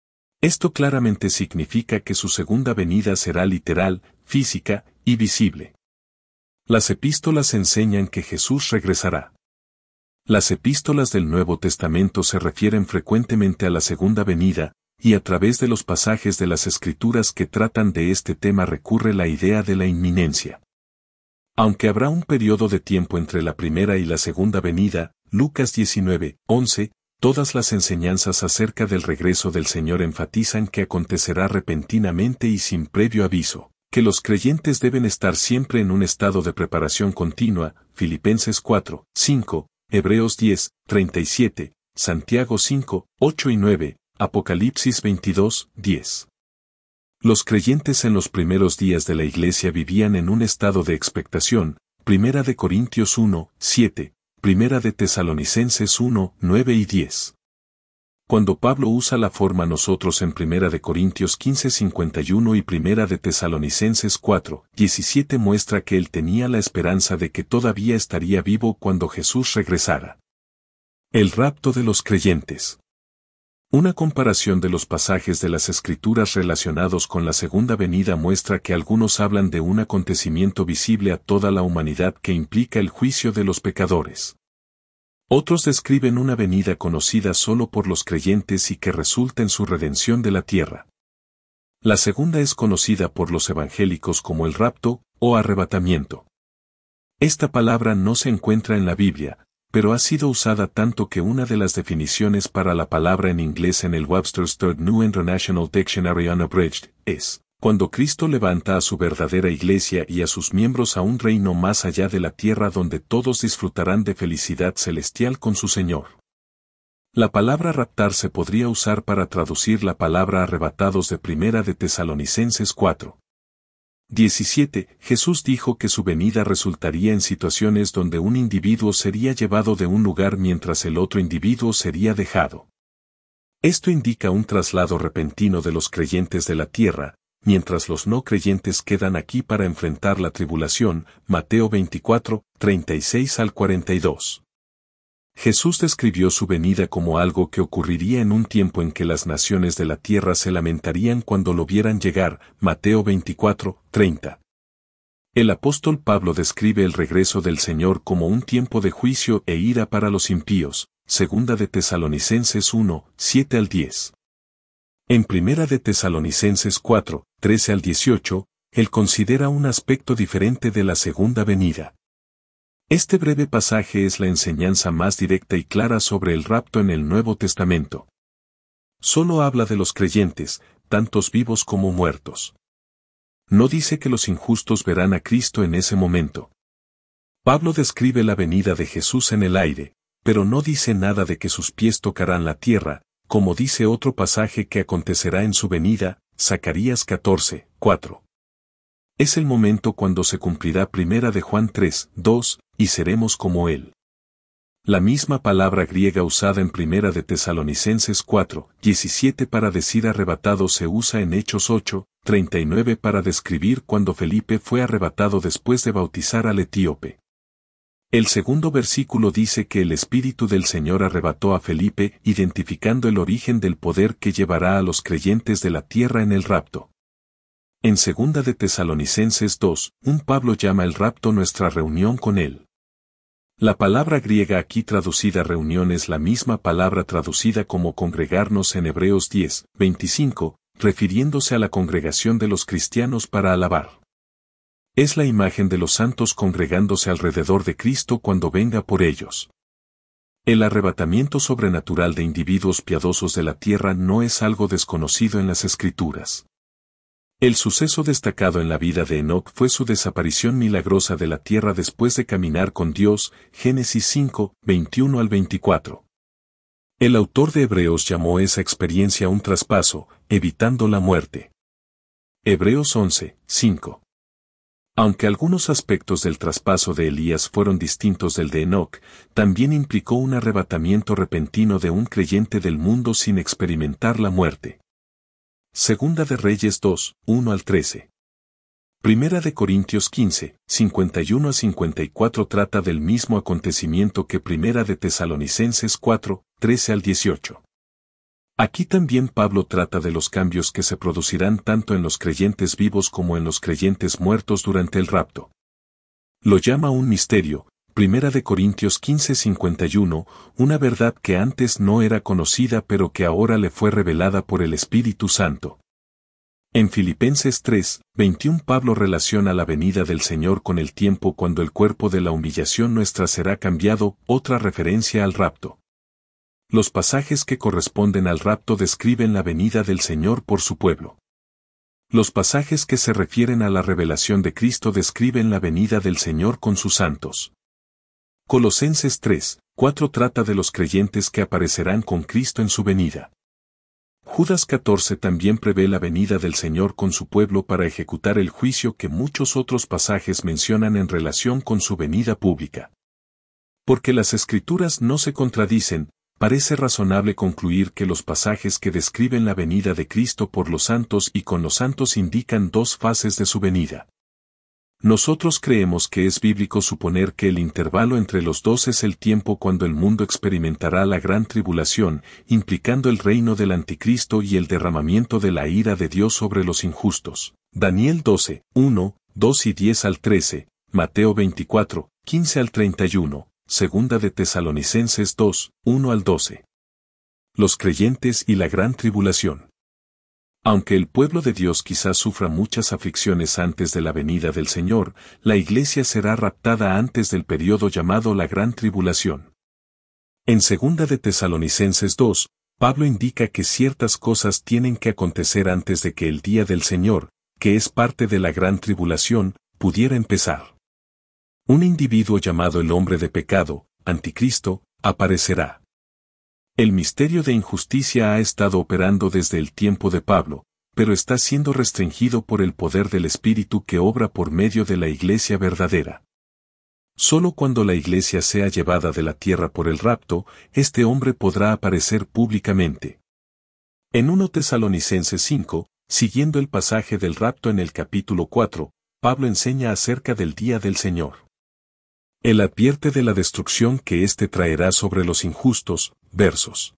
Esto claramente significa que su segunda venida será literal, física y visible. Las epístolas enseñan que Jesús regresará. Las epístolas del Nuevo Testamento se refieren frecuentemente a la segunda venida, y a través de los pasajes de las Escrituras que tratan de este tema recurre la idea de la inminencia. Aunque habrá un periodo de tiempo entre la primera y la segunda venida, Lucas 19, 11, todas las enseñanzas acerca del regreso del Señor enfatizan que acontecerá repentinamente y sin previo aviso, que los creyentes deben estar siempre en un estado de preparación continua, Filipenses 4, 5, Hebreos 10, 37, Santiago 5, 8 y 9, Apocalipsis 22, 10. Los creyentes en los primeros días de la Iglesia vivían en un estado de expectación, Primera de Corintios 1, 7, Primera de Tesalonicenses 1, 9 y 10. Cuando Pablo usa la forma nosotros en Primera de Corintios 15, 51 y Primera de Tesalonicenses 4, 17 muestra que él tenía la esperanza de que todavía estaría vivo cuando Jesús regresara. El rapto de los creyentes. Una comparación de los pasajes de las Escrituras relacionados con la segunda venida muestra que algunos hablan de un acontecimiento visible a toda la humanidad que implica el juicio de los pecadores. Otros describen una venida conocida solo por los creyentes y que resulta en su redención de la tierra. La segunda es conocida por los evangélicos como el rapto o arrebatamiento. Esta palabra no se encuentra en la Biblia, pero ha sido usada tanto que una de las definiciones para la palabra en inglés en el Webster's Third New International Dictionary Unabridged es cuando Cristo levanta a su verdadera iglesia y a sus miembros a un reino más allá de la tierra donde todos disfrutarán de felicidad celestial con su Señor. La palabra raptar se podría usar para traducir la palabra arrebatados de Primera de Tesalonicenses 4. 17. Jesús dijo que su venida resultaría en situaciones donde un individuo sería llevado de un lugar mientras el otro individuo sería dejado. Esto indica un traslado repentino de los creyentes de la tierra, mientras los no creyentes quedan aquí para enfrentar la tribulación, Mateo 24, 36 al 42. Jesús describió su venida como algo que ocurriría en un tiempo en que las naciones de la tierra se lamentarían cuando lo vieran llegar, Mateo 24, 30. El apóstol Pablo describe el regreso del Señor como un tiempo de juicio e ira para los impíos, Segunda de Tesalonicenses 1, 7 al 10. En Primera de Tesalonicenses 4, 13 al 18, él considera un aspecto diferente de la segunda venida. Este breve pasaje es la enseñanza más directa y clara sobre el rapto en el Nuevo Testamento. Solo habla de los creyentes, tantos vivos como muertos. No dice que los injustos verán a Cristo en ese momento. Pablo describe la venida de Jesús en el aire, pero no dice nada de que sus pies tocarán la tierra, como dice otro pasaje que acontecerá en su venida, Zacarías 14, 4. Es el momento cuando se cumplirá Primera de Juan 3, 2, y seremos como Él. La misma palabra griega usada en Primera de Tesalonicenses 4, 17 para decir arrebatado se usa en Hechos 8, 39 para describir cuando Felipe fue arrebatado después de bautizar al etíope. El segundo versículo dice que el Espíritu del Señor arrebató a Felipe, identificando el origen del poder que llevará a los creyentes de la tierra en el rapto. En Segunda de Tesalonicenses 2, un Pablo llama el rapto nuestra reunión con Él. La palabra griega aquí traducida reunión es la misma palabra traducida como congregarnos en Hebreos 10, 25, refiriéndose a la congregación de los cristianos para alabar. Es la imagen de los santos congregándose alrededor de Cristo cuando venga por ellos. El arrebatamiento sobrenatural de individuos piadosos de la tierra no es algo desconocido en las Escrituras. El suceso destacado en la vida de Enoc fue su desaparición milagrosa de la tierra después de caminar con Dios, Génesis 5, 21 al 24. El autor de Hebreos llamó esa experiencia un traspaso, evitando la muerte. Hebreos 11, 5. Aunque algunos aspectos del traspaso de Elías fueron distintos del de Enoc, también implicó un arrebatamiento repentino de un creyente del mundo sin experimentar la muerte. Segunda de Reyes 2, 1 al 13. Primera de Corintios 15, 51 a 54 trata del mismo acontecimiento que Primera de Tesalonicenses 4, 13 al 18. Aquí también Pablo trata de los cambios que se producirán tanto en los creyentes vivos como en los creyentes muertos durante el rapto. Lo llama un misterio, Primera de Corintios 15, 51, una verdad que antes no era conocida pero que ahora le fue revelada por el Espíritu Santo. En Filipenses 3, 21 Pablo relaciona la venida del Señor con el tiempo cuando el cuerpo de la humillación nuestra será cambiado, otra referencia al rapto. Los pasajes que corresponden al rapto describen la venida del Señor por su pueblo. Los pasajes que se refieren a la revelación de Cristo describen la venida del Señor con sus santos. Colosenses 3, 4 trata de los creyentes que aparecerán con Cristo en su venida. Judas 14 también prevé la venida del Señor con su pueblo para ejecutar el juicio que muchos otros pasajes mencionan en relación con su venida pública. Porque las Escrituras no se contradicen, parece razonable concluir que los pasajes que describen la venida de Cristo por los santos y con los santos indican dos fases de su venida. Nosotros creemos que es bíblico suponer que el intervalo entre los dos es el tiempo cuando el mundo experimentará la gran tribulación, implicando el reino del anticristo y el derramamiento de la ira de Dios sobre los injustos. Daniel 12, 1, 2 y 10 al 13, Mateo 24, 15 al 31, Segunda de Tesalonicenses 2, 1 al 12. Los creyentes y la gran tribulación. Aunque el pueblo de Dios quizás sufra muchas aflicciones antes de la venida del Señor, la iglesia será raptada antes del periodo llamado la Gran Tribulación. En Segunda de Tesalonicenses 2, Pablo indica que ciertas cosas tienen que acontecer antes de que el día del Señor, que es parte de la Gran Tribulación, pudiera empezar. Un individuo llamado el hombre de pecado, Anticristo, aparecerá. El misterio de injusticia ha estado operando desde el tiempo de Pablo, pero está siendo restringido por el poder del Espíritu que obra por medio de la iglesia verdadera. Solo cuando la iglesia sea llevada de la tierra por el rapto, este hombre podrá aparecer públicamente. En 1 Tesalonicenses 5, siguiendo el pasaje del rapto en el capítulo 4, Pablo enseña acerca del día del Señor. Él advierte de la destrucción que éste traerá sobre los injustos, versos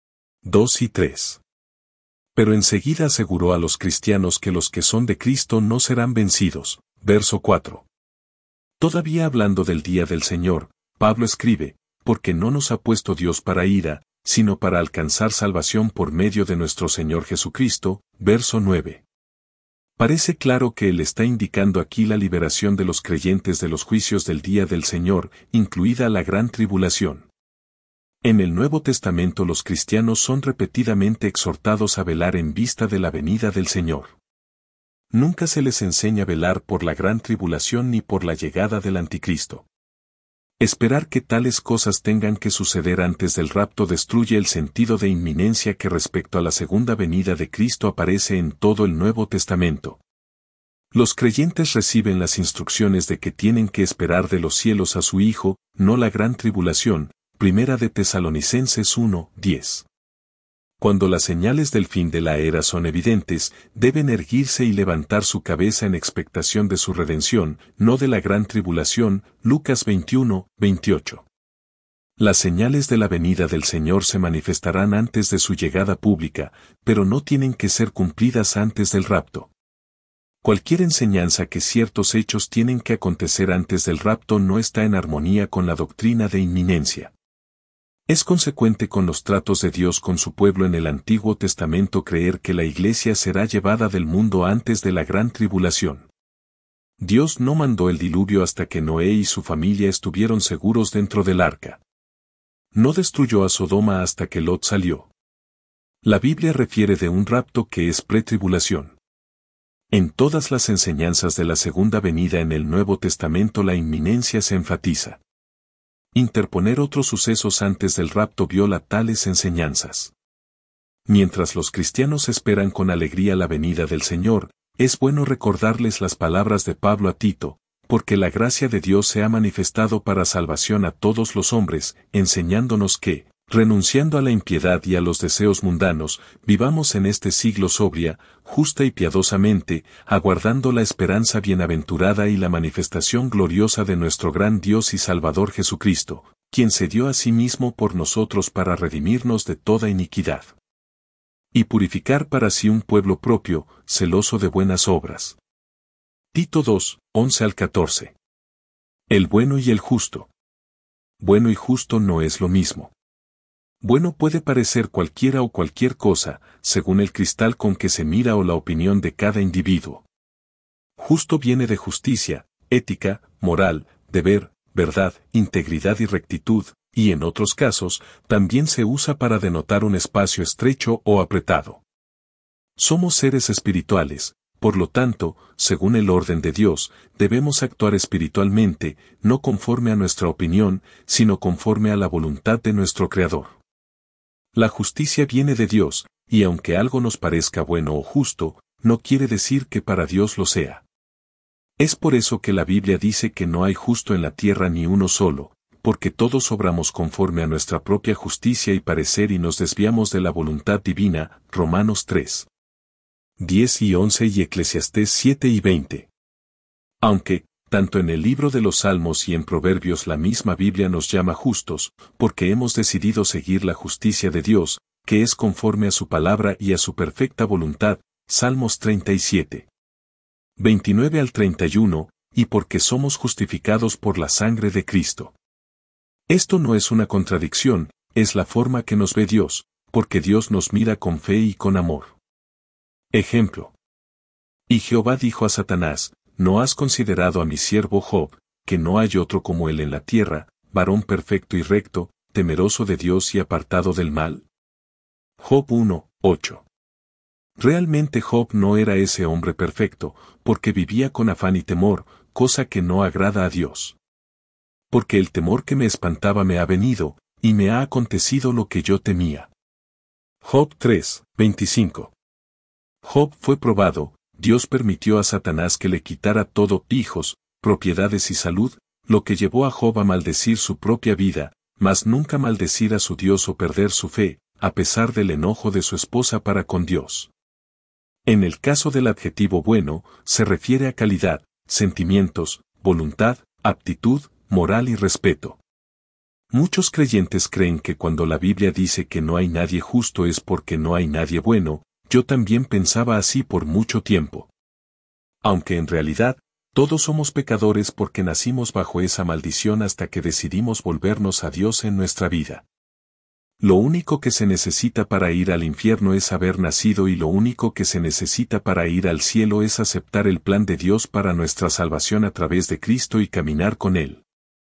2 y 3. Pero enseguida aseguró a los cristianos que los que son de Cristo no serán vencidos, verso 4. Todavía hablando del día del Señor, Pablo escribe, porque no nos ha puesto Dios para ira, sino para alcanzar salvación por medio de nuestro Señor Jesucristo, verso 9. Parece claro que él está indicando aquí la liberación de los creyentes de los juicios del día del Señor, incluida la gran tribulación. En el Nuevo Testamento los cristianos son repetidamente exhortados a velar en vista de la venida del Señor. Nunca se les enseña velar por la gran tribulación ni por la llegada del anticristo. Esperar que tales cosas tengan que suceder antes del rapto destruye el sentido de inminencia que respecto a la segunda venida de Cristo aparece en todo el Nuevo Testamento. Los creyentes reciben las instrucciones de que tienen que esperar de los cielos a su Hijo, no la gran tribulación, Primera de Tesalonicenses 1, 10. Cuando las señales del fin de la era son evidentes, deben erguirse y levantar su cabeza en expectación de su redención, no de la gran tribulación, Lucas 21, 28. Las señales de la venida del Señor se manifestarán antes de su llegada pública, pero no tienen que ser cumplidas antes del rapto. Cualquier enseñanza que ciertos hechos tienen que acontecer antes del rapto no está en armonía con la doctrina de inminencia. Es consecuente con los tratos de Dios con su pueblo en el Antiguo Testamento creer que la iglesia será llevada del mundo antes de la gran tribulación. Dios no mandó el diluvio hasta que Noé y su familia estuvieron seguros dentro del arca. No destruyó a Sodoma hasta que Lot salió. La Biblia refiere de un rapto que es pretribulación. En todas las enseñanzas de la segunda venida en el Nuevo Testamento la inminencia se enfatiza. Interponer otros sucesos antes del rapto viola tales enseñanzas. Mientras los cristianos esperan con alegría la venida del Señor, es bueno recordarles las palabras de Pablo a Tito, porque la gracia de Dios se ha manifestado para salvación a todos los hombres, enseñándonos que, renunciando a la impiedad y a los deseos mundanos, vivamos en este siglo sobria, justa y piadosamente, aguardando la esperanza bienaventurada y la manifestación gloriosa de nuestro gran Dios y Salvador Jesucristo, quien se dio a sí mismo por nosotros para redimirnos de toda iniquidad y purificar para sí un pueblo propio, celoso de buenas obras. Tito 2, 11 al 14. El bueno y el justo. Bueno y justo no es lo mismo. Bueno puede parecer cualquiera o cualquier cosa, según el cristal con que se mira o la opinión de cada individuo. Justo viene de justicia, ética, moral, deber, verdad, integridad y rectitud, y en otros casos, también se usa para denotar un espacio estrecho o apretado. Somos seres espirituales, por lo tanto, según el orden de Dios, debemos actuar espiritualmente, no conforme a nuestra opinión, sino conforme a la voluntad de nuestro Creador. La justicia viene de Dios, y aunque algo nos parezca bueno o justo, no quiere decir que para Dios lo sea. Es por eso que la Biblia dice que no hay justo en la tierra ni uno solo, porque todos obramos conforme a nuestra propia justicia y parecer y nos desviamos de la voluntad divina, Romanos 3. 10 y 11 y Eclesiastés 7 y 20. Aunque, tanto en el libro de los Salmos y en Proverbios la misma Biblia nos llama justos, porque hemos decidido seguir la justicia de Dios, que es conforme a su palabra y a su perfecta voluntad, Salmos 37. 29 al 31, y porque somos justificados por la sangre de Cristo. Esto no es una contradicción, es la forma que nos ve Dios, porque Dios nos mira con fe y con amor. Ejemplo. Y Jehová dijo a Satanás, ¿no has considerado a mi siervo Job, que no hay otro como él en la tierra, varón perfecto y recto, temeroso de Dios y apartado del mal? Job 1, 8. Realmente Job no era ese hombre perfecto, porque vivía con afán y temor, cosa que no agrada a Dios. Porque el temor que me espantaba me ha venido, y me ha acontecido lo que yo temía. Job 3, 25. Job fue probado, Dios permitió a Satanás que le quitara todo, hijos, propiedades y salud, lo que llevó a Job a maldecir su propia vida, mas nunca maldecir a su Dios o perder su fe, a pesar del enojo de su esposa para con Dios. En el caso del adjetivo bueno, se refiere a calidad, sentimientos, voluntad, aptitud, moral y respeto. Muchos creyentes creen que cuando la Biblia dice que no hay nadie justo es porque no hay nadie bueno, yo también pensaba así por mucho tiempo. Aunque en realidad, todos somos pecadores porque nacimos bajo esa maldición hasta que decidimos volvernos a Dios en nuestra vida. Lo único que se necesita para ir al infierno es haber nacido y lo único que se necesita para ir al cielo es aceptar el plan de Dios para nuestra salvación a través de Cristo y caminar con Él.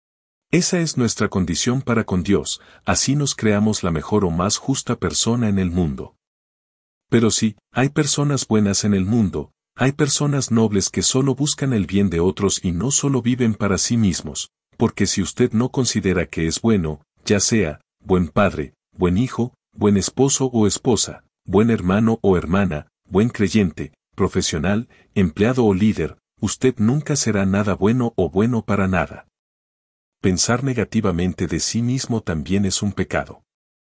Esa es nuestra condición para con Dios, así nos creamos la mejor o más justa persona en el mundo. Pero sí, hay personas buenas en el mundo, hay personas nobles que solo buscan el bien de otros y no solo viven para sí mismos, porque si usted no considera que es bueno, ya sea, buen padre, buen hijo, buen esposo o esposa, buen hermano o hermana, buen creyente, profesional, empleado o líder, usted nunca será nada bueno o bueno para nada. Pensar negativamente de sí mismo también es un pecado.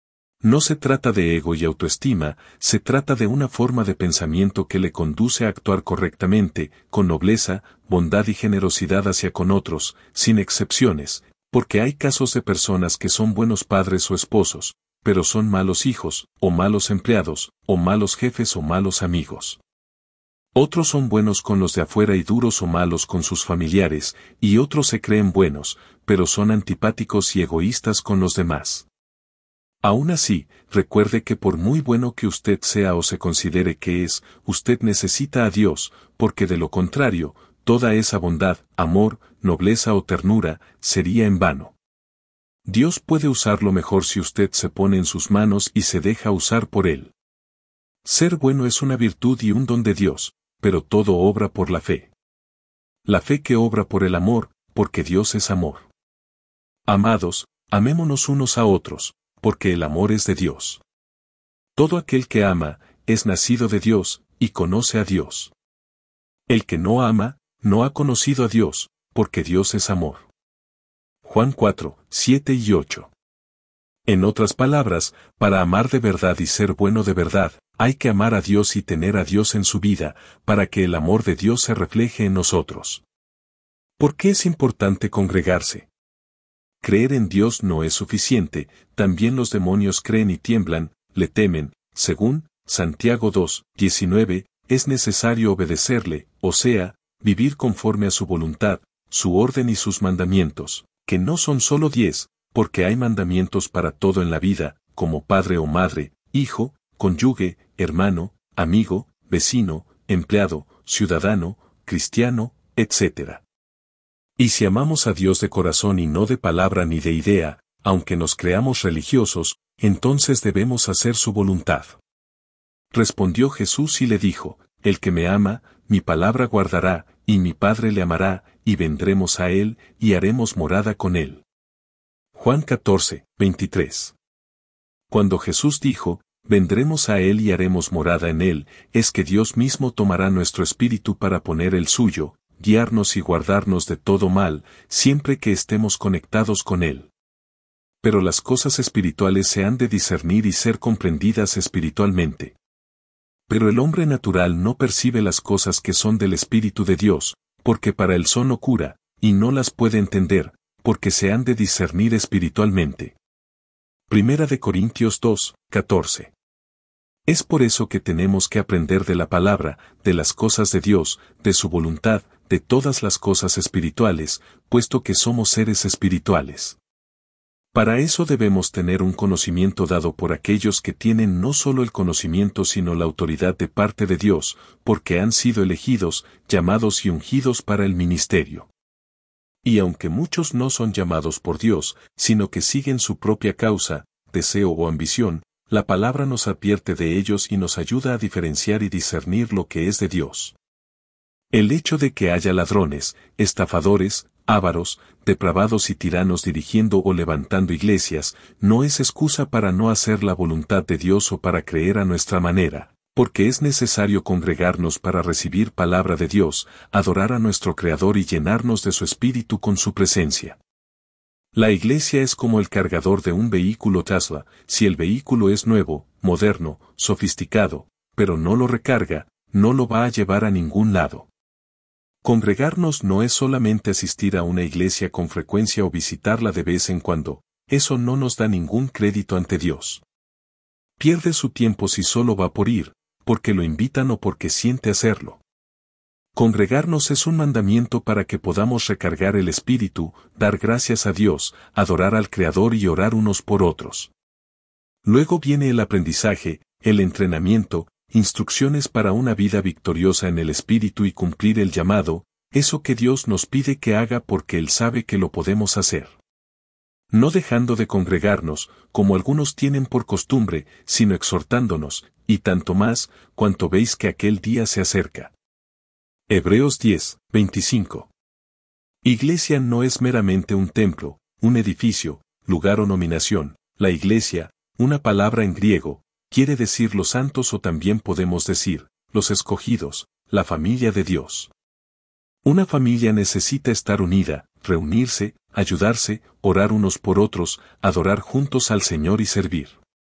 No se trata de ego y autoestima, se trata de una forma de pensamiento que le conduce a actuar correctamente, con nobleza, bondad y generosidad hacia con otros, sin excepciones, porque hay casos de personas que son buenos padres o esposos, pero son malos hijos, o malos empleados, o malos jefes o malos amigos. Otros son buenos con los de afuera y duros o malos con sus familiares, y otros se creen buenos, pero son antipáticos y egoístas con los demás. Aún así, recuerde que por muy bueno que usted sea o se considere que es, usted necesita a Dios, porque de lo contrario, toda esa bondad, amor, nobleza o ternura, sería en vano. Dios puede usarlo mejor si usted se pone en sus manos y se deja usar por Él. Ser bueno es una virtud y un don de Dios, pero todo obra por la fe. La fe que obra por el amor, porque Dios es amor. Amados, amémonos unos a otros, porque el amor es de Dios. Todo aquel que ama, es nacido de Dios, y conoce a Dios. El que no ama, no ha conocido a Dios, porque Dios es amor. Juan 4, 7 y 8. En otras palabras, para amar de verdad y ser bueno de verdad, hay que amar a Dios y tener a Dios en su vida, para que el amor de Dios se refleje en nosotros. ¿Por qué es importante congregarse? Creer en Dios no es suficiente, también los demonios creen y tiemblan, le temen, según Santiago 2, 19, es necesario obedecerle, o sea, vivir conforme a su voluntad, su orden y sus mandamientos, que no son solo 10, porque hay mandamientos para todo en la vida, como padre o madre, hijo, cónyuge, hermano, amigo, vecino, empleado, ciudadano, cristiano, etc. Y si amamos a Dios de corazón y no de palabra ni de idea, aunque nos creamos religiosos, entonces debemos hacer su voluntad. Respondió Jesús y le dijo, el que me ama, mi palabra guardará, y mi Padre le amará, y vendremos a él, y haremos morada con él. Juan 14, 23. Cuando Jesús dijo, vendremos a él y haremos morada en él, es que Dios mismo tomará nuestro espíritu para poner el suyo, guiarnos y guardarnos de todo mal, siempre que estemos conectados con él. Pero las cosas espirituales se han de discernir y ser comprendidas espiritualmente. Pero el hombre natural no percibe las cosas que son del Espíritu de Dios, porque para él son locura, y no las puede entender, porque se han de discernir espiritualmente. Primera de Corintios 2, 14. Es por eso que tenemos que aprender de la palabra, de las cosas de Dios, de su voluntad, de todas las cosas espirituales, puesto que somos seres espirituales. Para eso debemos tener un conocimiento dado por aquellos que tienen no solo el conocimiento sino la autoridad de parte de Dios, porque han sido elegidos, llamados y ungidos para el ministerio. Y aunque muchos no son llamados por Dios, sino que siguen su propia causa, deseo o ambición, la palabra nos advierte de ellos y nos ayuda a diferenciar y discernir lo que es de Dios. El hecho de que haya ladrones, estafadores, ávaros, depravados y tiranos dirigiendo o levantando iglesias, no es excusa para no hacer la voluntad de Dios o para creer a nuestra manera, porque es necesario congregarnos para recibir palabra de Dios, adorar a nuestro Creador y llenarnos de su Espíritu con su presencia. La iglesia es como el cargador de un vehículo Tesla, si el vehículo es nuevo, moderno, sofisticado, pero no lo recarga, no lo va a llevar a ningún lado. Congregarnos no es solamente asistir a una iglesia con frecuencia o visitarla de vez en cuando, eso no nos da ningún crédito ante Dios. Pierde su tiempo si solo va por ir, porque lo invitan o porque siente hacerlo. Congregarnos es un mandamiento para que podamos recargar el espíritu, dar gracias a Dios, adorar al Creador y orar unos por otros. Luego viene el aprendizaje, el entrenamiento, instrucciones para una vida victoriosa en el espíritu y cumplir el llamado, eso que Dios nos pide que haga porque Él sabe que lo podemos hacer. No dejando de congregarnos, como algunos tienen por costumbre, sino exhortándonos, y tanto más, cuanto veis que aquel día se acerca. Hebreos 10, 25. Iglesia no es meramente un templo, un edificio, lugar o nominación. La iglesia, una palabra en griego, quiere decir los santos o también podemos decir, los escogidos, la familia de Dios. Una familia necesita estar unida, reunirse, ayudarse, orar unos por otros, adorar juntos al Señor y servir.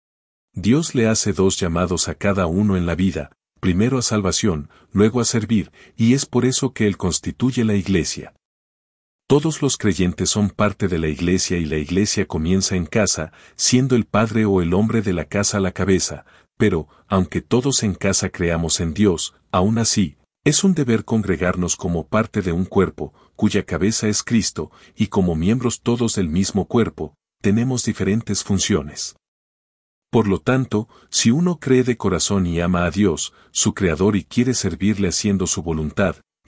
Dios le hace dos llamados a cada uno en la vida, primero a salvación, luego a servir, y es por eso que Él constituye la iglesia. Todos los creyentes son parte de la iglesia y la iglesia comienza en casa, siendo el padre o el hombre de la casa la cabeza, pero, aunque todos en casa creamos en Dios, aún así, es un deber congregarnos como parte de un cuerpo, cuya cabeza es Cristo, y como miembros todos del mismo cuerpo, tenemos diferentes funciones. Por lo tanto, si uno cree de corazón y ama a Dios, su Creador y quiere servirle haciendo su voluntad,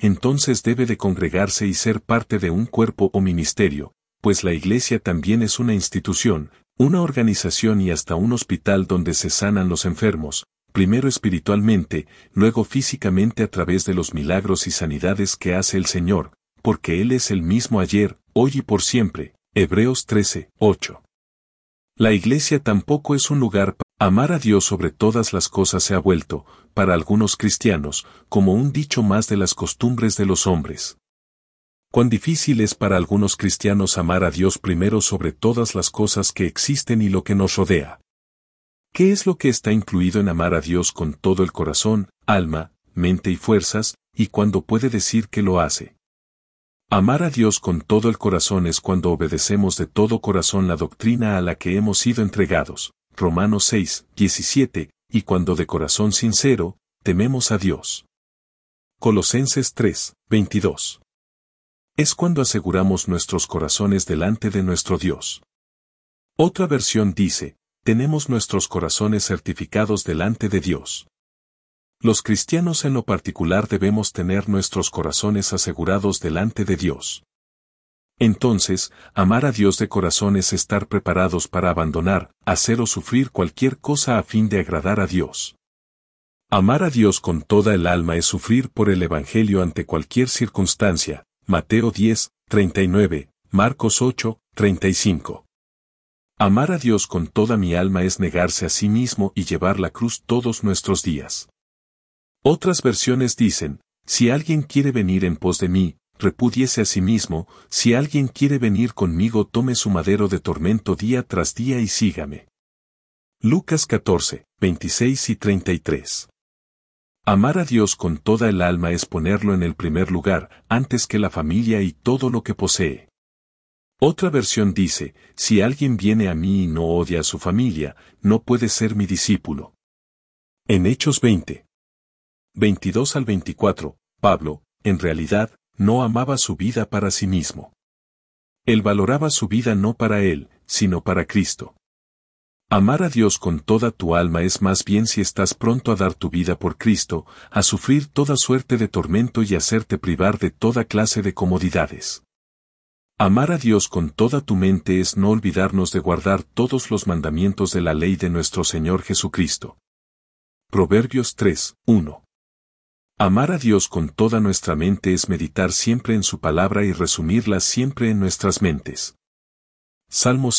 entonces debe de congregarse y ser parte de un cuerpo o ministerio, pues la iglesia también es una institución, una organización y hasta un hospital donde se sanan los enfermos, primero espiritualmente, luego físicamente a través de los milagros y sanidades que hace el Señor, porque Él es el mismo ayer, hoy y por siempre. Hebreos 13:8. La iglesia tampoco es un lugar para amar a Dios sobre todas las cosas se ha vuelto, para algunos cristianos, como un dicho más de las costumbres de los hombres. Cuán difícil es para algunos cristianos amar a Dios primero sobre todas las cosas que existen y lo que nos rodea. ¿Qué es lo que está incluido en amar a Dios con todo el corazón, alma, mente y fuerzas, y cuándo puede decir que lo hace? Amar a Dios con todo el corazón es cuando obedecemos de todo corazón la doctrina a la que hemos sido entregados, Romanos 6:17, y cuando de corazón sincero, tememos a Dios. Colosenses 3:22. Es cuando aseguramos nuestros corazones delante de nuestro Dios. Otra versión dice, tenemos nuestros corazones certificados delante de Dios. Los cristianos en lo particular debemos tener nuestros corazones asegurados delante de Dios. Entonces, amar a Dios de corazón es estar preparados para abandonar, hacer o sufrir cualquier cosa a fin de agradar a Dios. Amar a Dios con toda el alma es sufrir por el Evangelio ante cualquier circunstancia. Mateo 10:39, Marcos 8:35. Amar a Dios con toda mi alma es negarse a sí mismo y llevar la cruz todos nuestros días. Otras versiones dicen, si alguien quiere venir en pos de mí, repúdiese a sí mismo, si alguien quiere venir conmigo tome su madero de tormento día tras día y sígame. Lucas 14:26 y 33. Amar a Dios con toda el alma es ponerlo en el primer lugar, antes que la familia y todo lo que posee. Otra versión dice, si alguien viene a mí y no odia a su familia, no puede ser mi discípulo. En Hechos 20:22 al 24, Pablo, en realidad, no amaba su vida para sí mismo. Él valoraba su vida no para él, sino para Cristo. Amar a Dios con toda tu alma es más bien si estás pronto a dar tu vida por Cristo, a sufrir toda suerte de tormento y hacerte privar de toda clase de comodidades. Amar a Dios con toda tu mente es no olvidarnos de guardar todos los mandamientos de la ley de nuestro Señor Jesucristo. Proverbios 3:1. Amar a Dios con toda nuestra mente es meditar siempre en su palabra y resumirla siempre en nuestras mentes. Salmo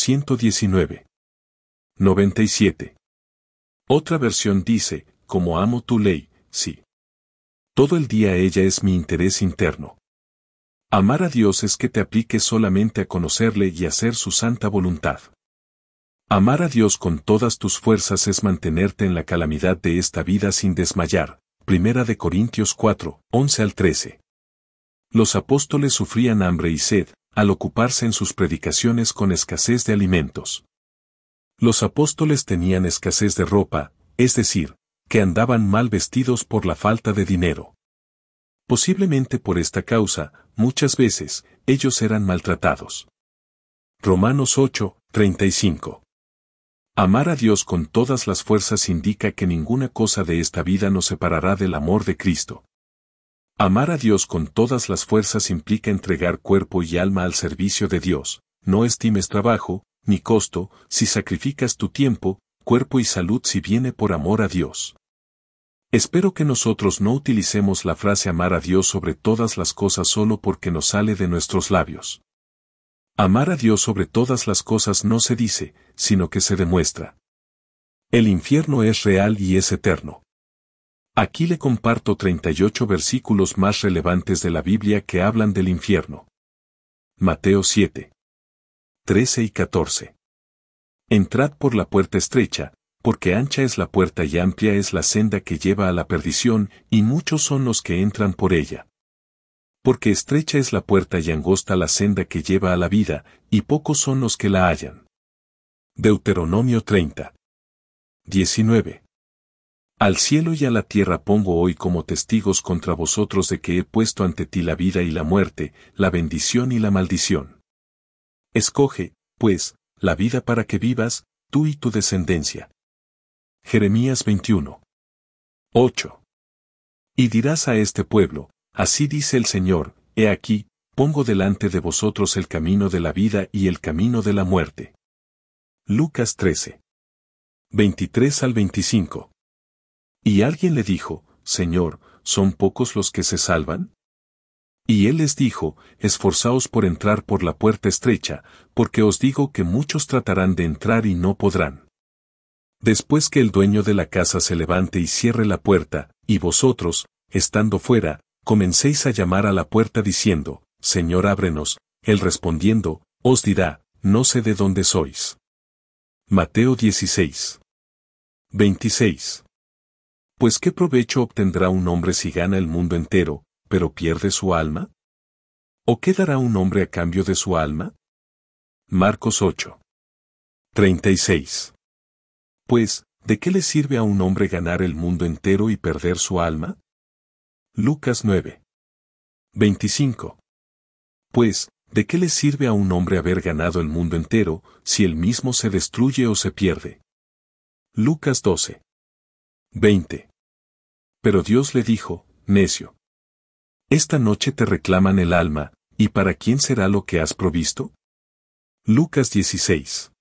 119:97. Otra versión dice, como amo tu ley, sí. Todo el día ella es mi interés interno. Amar a Dios es que te apliques solamente a conocerle y hacer su santa voluntad. Amar a Dios con todas tus fuerzas es mantenerte en la calamidad de esta vida sin desmayar. Primera de Corintios 4:11 al 13. Los apóstoles sufrían hambre y sed, al ocuparse en sus predicaciones con escasez de alimentos. Los apóstoles tenían escasez de ropa, es decir, que andaban mal vestidos por la falta de dinero. Posiblemente por esta causa, muchas veces, ellos eran maltratados. Romanos 8:35. Amar a Dios con todas las fuerzas indica que ninguna cosa de esta vida nos separará del amor de Cristo. Amar a Dios con todas las fuerzas implica entregar cuerpo y alma al servicio de Dios. No estimes trabajo, ni costo, si sacrificas tu tiempo, cuerpo y salud si viene por amor a Dios. Espero que nosotros no utilicemos la frase amar a Dios sobre todas las cosas solo porque nos sale de nuestros labios. Amar a Dios sobre todas las cosas no se dice, sino que se demuestra. El infierno es real y es eterno. Aquí le comparto 38 versículos más relevantes de la Biblia que hablan del infierno. Mateo 7:13 y 14. Entrad por la puerta estrecha, porque ancha es la puerta y amplia es la senda que lleva a la perdición, y muchos son los que entran por ella. Porque estrecha es la puerta y angosta la senda que lleva a la vida, y pocos son los que la hallan. Deuteronomio 30:19. Al cielo y a la tierra pongo hoy como testigos contra vosotros de que he puesto ante ti la vida y la muerte, la bendición y la maldición. Escoge, pues, la vida para que vivas, tú y tu descendencia. Jeremías 21:8. Y dirás a este pueblo, así dice el Señor, he aquí, pongo delante de vosotros el camino de la vida y el camino de la muerte. Lucas 13. 23 al 25. Y alguien le dijo, Señor, ¿son pocos los que se salvan? Y él les dijo, esforzaos por entrar por la puerta estrecha, porque os digo que muchos tratarán de entrar y no podrán. Después que el dueño de la casa se levante y cierre la puerta, y vosotros, estando fuera, comencéis a llamar a la puerta diciendo, Señor, ábrenos, él respondiendo, os dirá, no sé de dónde sois. Mateo 16. 26. Pues ¿qué provecho obtendrá un hombre si gana el mundo entero, pero pierde su alma? ¿O qué dará un hombre a cambio de su alma? Marcos 8. 36. Pues, ¿de qué le sirve a un hombre ganar el mundo entero y perder su alma? Lucas 9. 25. Pues, ¿de qué le sirve a un hombre haber ganado el mundo entero, si él mismo se destruye o se pierde? Lucas 12. 20. Pero Dios le dijo, necio. Esta noche te reclaman el alma, ¿y para quién será lo que has provisto? Lucas 16.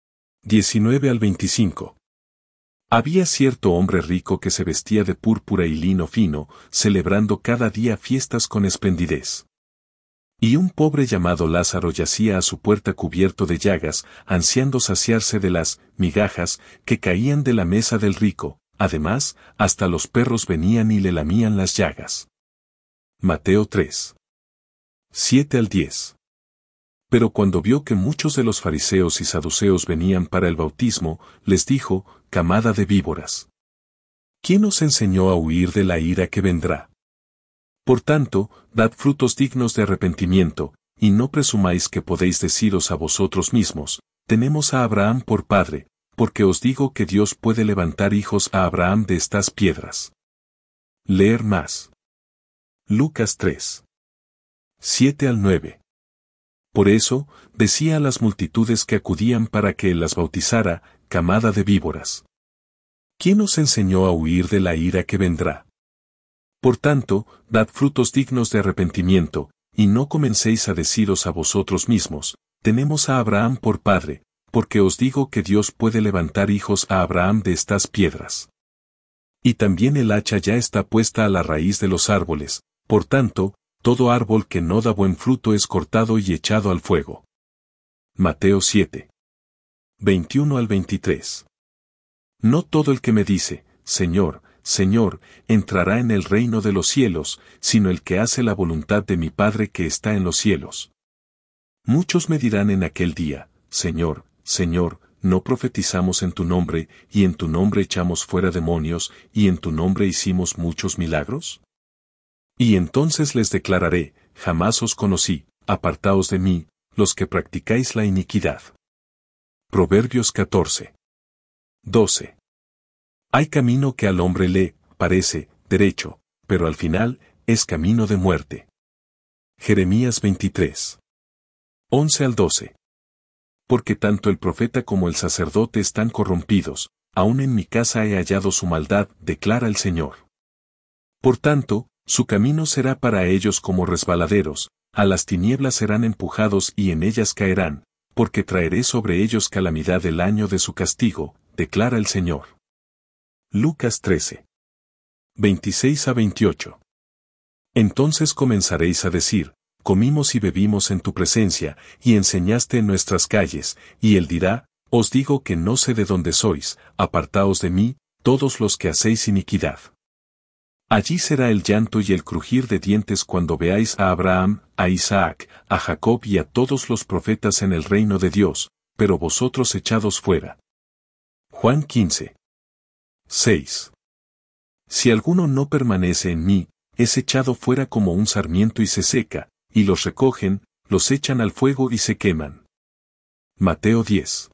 19 al 25. Había cierto hombre rico que se vestía de púrpura y lino fino, celebrando cada día fiestas con esplendidez. Y un pobre llamado Lázaro yacía a su puerta cubierto de llagas, ansiando saciarse de las migajas que caían de la mesa del rico, además, hasta los perros venían y le lamían las llagas. Mateo 3. 7 al 10. Pero cuando vio que muchos de los fariseos y saduceos venían para el bautismo, les dijo, camada de víboras. ¿Quién os enseñó a huir de la ira que vendrá? Por tanto, dad frutos dignos de arrepentimiento, y no presumáis que podéis deciros a vosotros mismos, tenemos a Abraham por padre, porque os digo que Dios puede levantar hijos a Abraham de estas piedras. Leer más. Lucas 3. 7 al 9. Por eso, decía a las multitudes que acudían para que él las bautizara, camada de víboras. ¿Quién os enseñó a huir de la ira que vendrá? Por tanto, dad frutos dignos de arrepentimiento, y no comencéis a deciros a vosotros mismos, tenemos a Abraham por padre, porque os digo que Dios puede levantar hijos a Abraham de estas piedras. Y también el hacha ya está puesta a la raíz de los árboles, por tanto, todo árbol que no da buen fruto es cortado y echado al fuego. Mateo 7. 21 al 23. No todo el que me dice, Señor, Señor, entrará en el reino de los cielos, sino el que hace la voluntad de mi Padre que está en los cielos. Muchos me dirán en aquel día, Señor, Señor, ¿no profetizamos en tu nombre, y en tu nombre echamos fuera demonios, y en tu nombre hicimos muchos milagros? Y entonces les declararé, jamás os conocí, apartaos de mí, los que practicáis la iniquidad. Proverbios 14. 12. Hay camino que al hombre le parece derecho, pero al final es camino de muerte. Jeremías 23. 11 al 12. Porque tanto el profeta como el sacerdote están corrompidos, aun en mi casa he hallado su maldad, declara el Señor. Por tanto, su camino será para ellos como resbaladeros, a las tinieblas serán empujados y en ellas caerán, porque traeré sobre ellos calamidad el año de su castigo, declara el Señor. Lucas 13. 26 a 28. Entonces comenzaréis a decir, comimos y bebimos en tu presencia, y enseñaste en nuestras calles, y él dirá, os digo que no sé de dónde sois, apartaos de mí, todos los que hacéis iniquidad. Allí será el llanto y el crujir de dientes cuando veáis a Abraham, a Isaac, a Jacob y a todos los profetas en el reino de Dios, pero vosotros echados fuera. Juan 15. 6. Si alguno no permanece en mí, es echado fuera como un sarmiento y se seca, y los recogen, los echan al fuego y se queman. Mateo 10.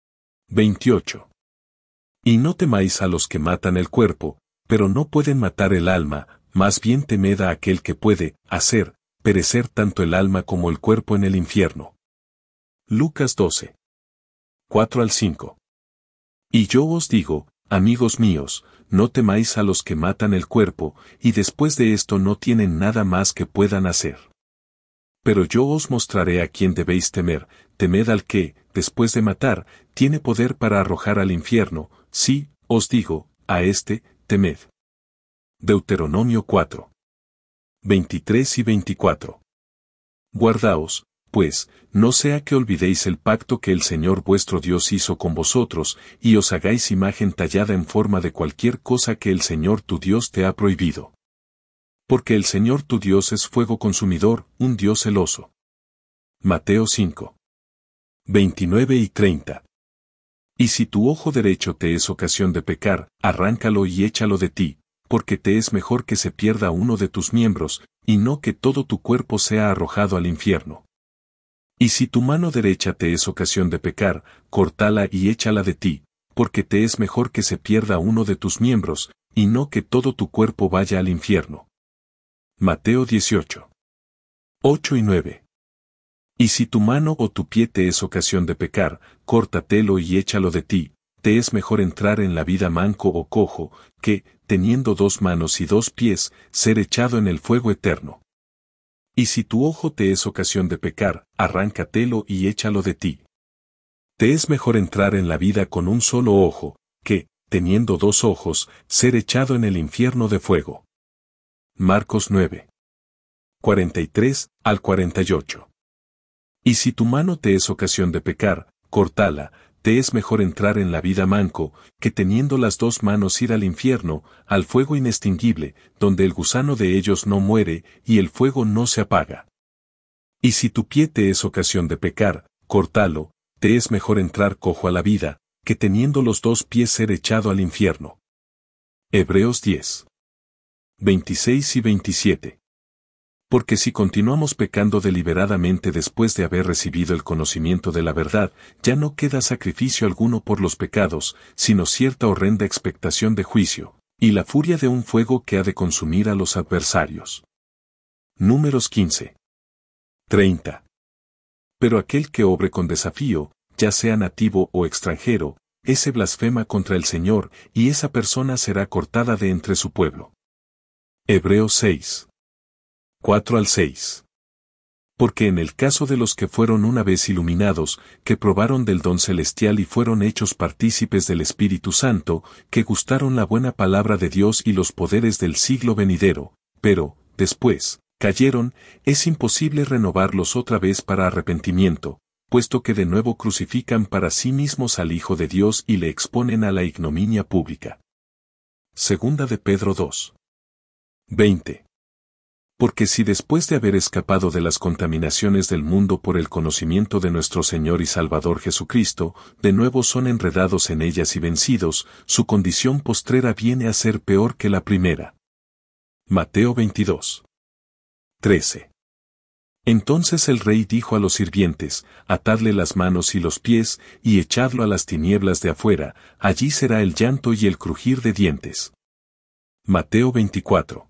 28. Y no temáis a los que matan el cuerpo, pero no pueden matar el alma, más bien temed a aquel que puede hacer perecer tanto el alma como el cuerpo en el infierno. Lucas 12. 4 al 5. Y yo os digo, amigos míos, no temáis a los que matan el cuerpo, y después de esto no tienen nada más que puedan hacer. Pero yo os mostraré a quién debéis temer, temed al que, después de matar, tiene poder para arrojar al infierno, sí, os digo, a este, temed. Deuteronomio 4. 23 y 24. Guardaos, pues, no sea que olvidéis el pacto que el Señor vuestro Dios hizo con vosotros, y os hagáis imagen tallada en forma de cualquier cosa que el Señor tu Dios te ha prohibido. Porque el Señor tu Dios es fuego consumidor, un Dios celoso. Mateo 5. 29 y 30. Y si tu ojo derecho te es ocasión de pecar, arráncalo y échalo de ti, porque te es mejor que se pierda uno de tus miembros, y no que todo tu cuerpo sea arrojado al infierno. Y si tu mano derecha te es ocasión de pecar, córtala y échala de ti, porque te es mejor que se pierda uno de tus miembros, y no que todo tu cuerpo vaya al infierno. Mateo 18. 8 y 9. Y si tu mano o tu pie te es ocasión de pecar, córtatelo y échalo de ti, te es mejor entrar en la vida manco o cojo, que, teniendo 2 manos y 2 pies, ser echado en el fuego eterno. Y si tu ojo te es ocasión de pecar, arráncatelo y échalo de ti. Te es mejor entrar en la vida con un solo ojo, que, teniendo 2 ojos, ser echado en el infierno de fuego. Marcos 9. 43 al 48. Y si tu mano te es ocasión de pecar, córtala, te es mejor entrar en la vida manco, que teniendo las 2 manos ir al infierno, al fuego inextinguible, donde el gusano de ellos no muere, y el fuego no se apaga. Y si tu pie te es ocasión de pecar, córtalo, te es mejor entrar cojo a la vida, que teniendo los 2 pies ser echado al infierno. Hebreos 10. 26 y 27. Porque si continuamos pecando deliberadamente después de haber recibido el conocimiento de la verdad, ya no queda sacrificio alguno por los pecados, sino cierta horrenda expectación de juicio, y la furia de un fuego que ha de consumir a los adversarios. Números 15. 30. Pero aquel que obre con desafío, ya sea nativo o extranjero, ese blasfema contra el Señor, y esa persona será cortada de entre su pueblo. Hebreos 6. 4 al 6. Porque en el caso de los que fueron una vez iluminados, que probaron del don celestial y fueron hechos partícipes del Espíritu Santo, que gustaron la buena palabra de Dios y los poderes del siglo venidero, pero, después, cayeron, es imposible renovarlos otra vez para arrepentimiento, puesto que de nuevo crucifican para sí mismos al Hijo de Dios y le exponen a la ignominia pública. Segunda de Pedro 2. 20. Porque si después de haber escapado de las contaminaciones del mundo por el conocimiento de nuestro Señor y Salvador Jesucristo, de nuevo son enredados en ellas y vencidos, su condición postrera viene a ser peor que la primera. Mateo 22. 13. Entonces el rey dijo a los sirvientes, atadle las manos y los pies, y echadlo a las tinieblas de afuera, allí será el llanto y el crujir de dientes. Mateo 24.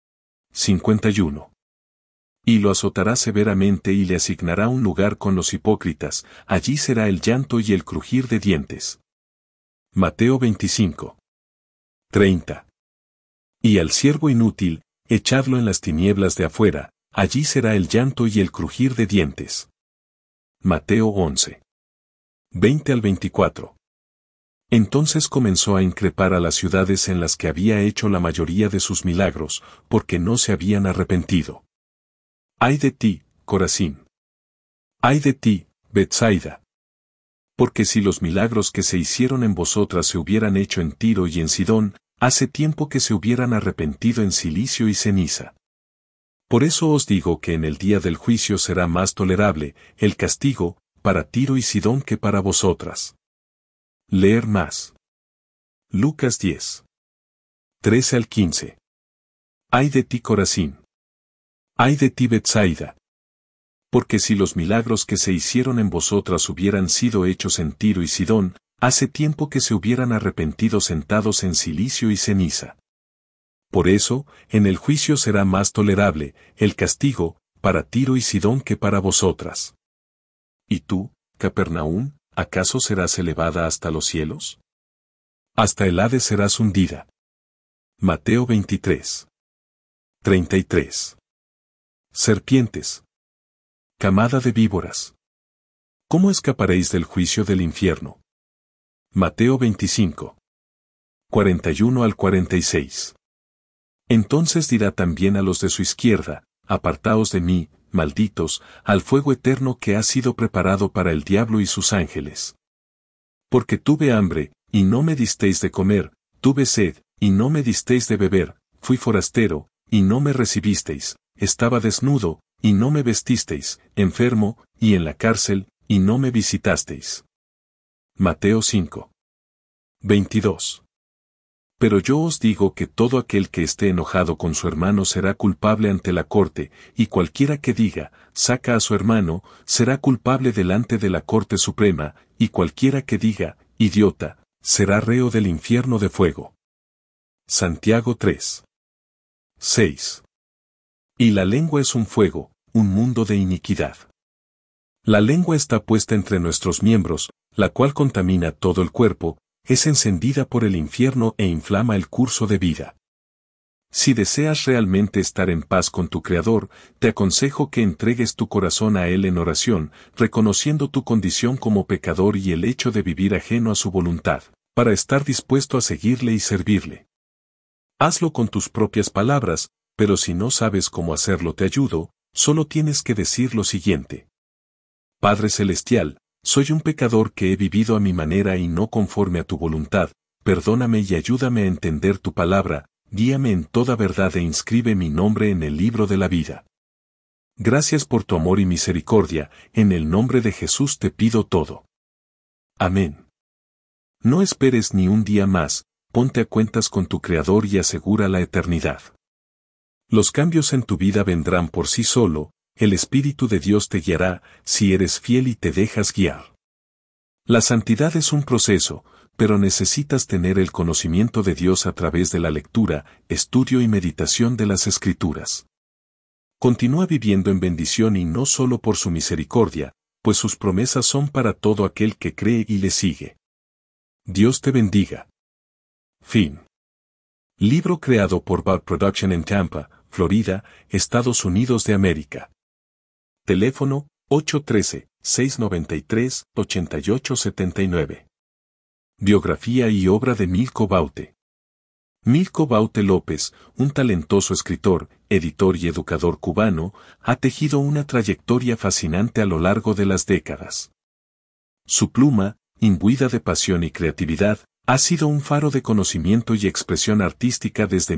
51. Y lo azotará severamente y le asignará un lugar con los hipócritas, allí será el llanto y el crujir de dientes. Mateo 25. 30. Y al siervo inútil, echadlo en las tinieblas de afuera, allí será el llanto y el crujir de dientes. Mateo 11. 20 al 24. Entonces comenzó a increpar a las ciudades en las que había hecho la mayoría de sus milagros, porque no se habían arrepentido. ¡Ay de ti, Corazín! ¡Ay de ti, Betsaida! Porque si los milagros que se hicieron en vosotras se hubieran hecho en Tiro y en Sidón, hace tiempo que se hubieran arrepentido en cilicio y ceniza. Por eso os digo que en el día del juicio será más tolerable el castigo para Tiro y Sidón que para vosotras. Leer más. Lucas 10. 13 al 15. Ay de ti, Corazín. Ay de ti, Betsaida. Porque si los milagros que se hicieron en vosotras hubieran sido hechos en Tiro y Sidón, hace tiempo que se hubieran arrepentido sentados en cilicio y ceniza. Por eso, en el juicio será más tolerable el castigo para Tiro y Sidón que para vosotras. ¿Y tú, Capernaum, acaso serás elevada hasta los cielos? Hasta el Hades serás hundida. Mateo 23. 33. Serpientes. Camada de víboras. ¿Cómo escaparéis del juicio del infierno? Mateo 25. 41 al 46. Entonces dirá también a los de su izquierda, apartaos de mí, malditos, al fuego eterno que ha sido preparado para el diablo y sus ángeles. Porque tuve hambre, y no me disteis de comer, tuve sed, y no me disteis de beber, fui forastero, y no me recibisteis, estaba desnudo, y no me vestisteis, enfermo, y en la cárcel, y no me visitasteis. Mateo 5. 22. Pero yo os digo que todo aquel que esté enojado con su hermano será culpable ante la corte, y cualquiera que diga, saca a su hermano, será culpable delante de la Corte Suprema, y cualquiera que diga, idiota, será reo del infierno de fuego. Santiago 3. 6. Y la lengua es un fuego, un mundo de iniquidad. La lengua está puesta entre nuestros miembros, la cual contamina todo el cuerpo, es encendida por el infierno e inflama el curso de vida. Si deseas realmente estar en paz con tu Creador, te aconsejo que entregues tu corazón a Él en oración, reconociendo tu condición como pecador y el hecho de vivir ajeno a su voluntad, para estar dispuesto a seguirle y servirle. Hazlo con tus propias palabras, pero si no sabes cómo hacerlo te ayudo, solo tienes que decir lo siguiente. Padre Celestial, soy un pecador que he vivido a mi manera y no conforme a tu voluntad, perdóname y ayúdame a entender tu palabra, guíame en toda verdad e inscribe mi nombre en el libro de la vida. Gracias por tu amor y misericordia, en el nombre de Jesús te pido todo. Amén. No esperes ni un día más, ponte a cuentas con tu Creador y asegura la eternidad. Los cambios en tu vida vendrán por sí solo, el Espíritu de Dios te guiará, si eres fiel y te dejas guiar. La santidad es un proceso, pero necesitas tener el conocimiento de Dios a través de la lectura, estudio y meditación de las Escrituras. Continúa viviendo en bendición y no solo por su misericordia, pues sus promesas son para todo aquel que cree y le sigue. Dios te bendiga. Fin. Libro creado por Bud Production en Tampa, Florida, Estados Unidos de América. Teléfono 813-693-8879. Biografía y obra de Milko Baute. Milko Baute López, un talentoso escritor, editor y educador cubano, ha tejido una trayectoria fascinante a lo largo de las décadas. Su pluma, imbuida de pasión y creatividad, ha sido un faro de conocimiento y expresión artística desde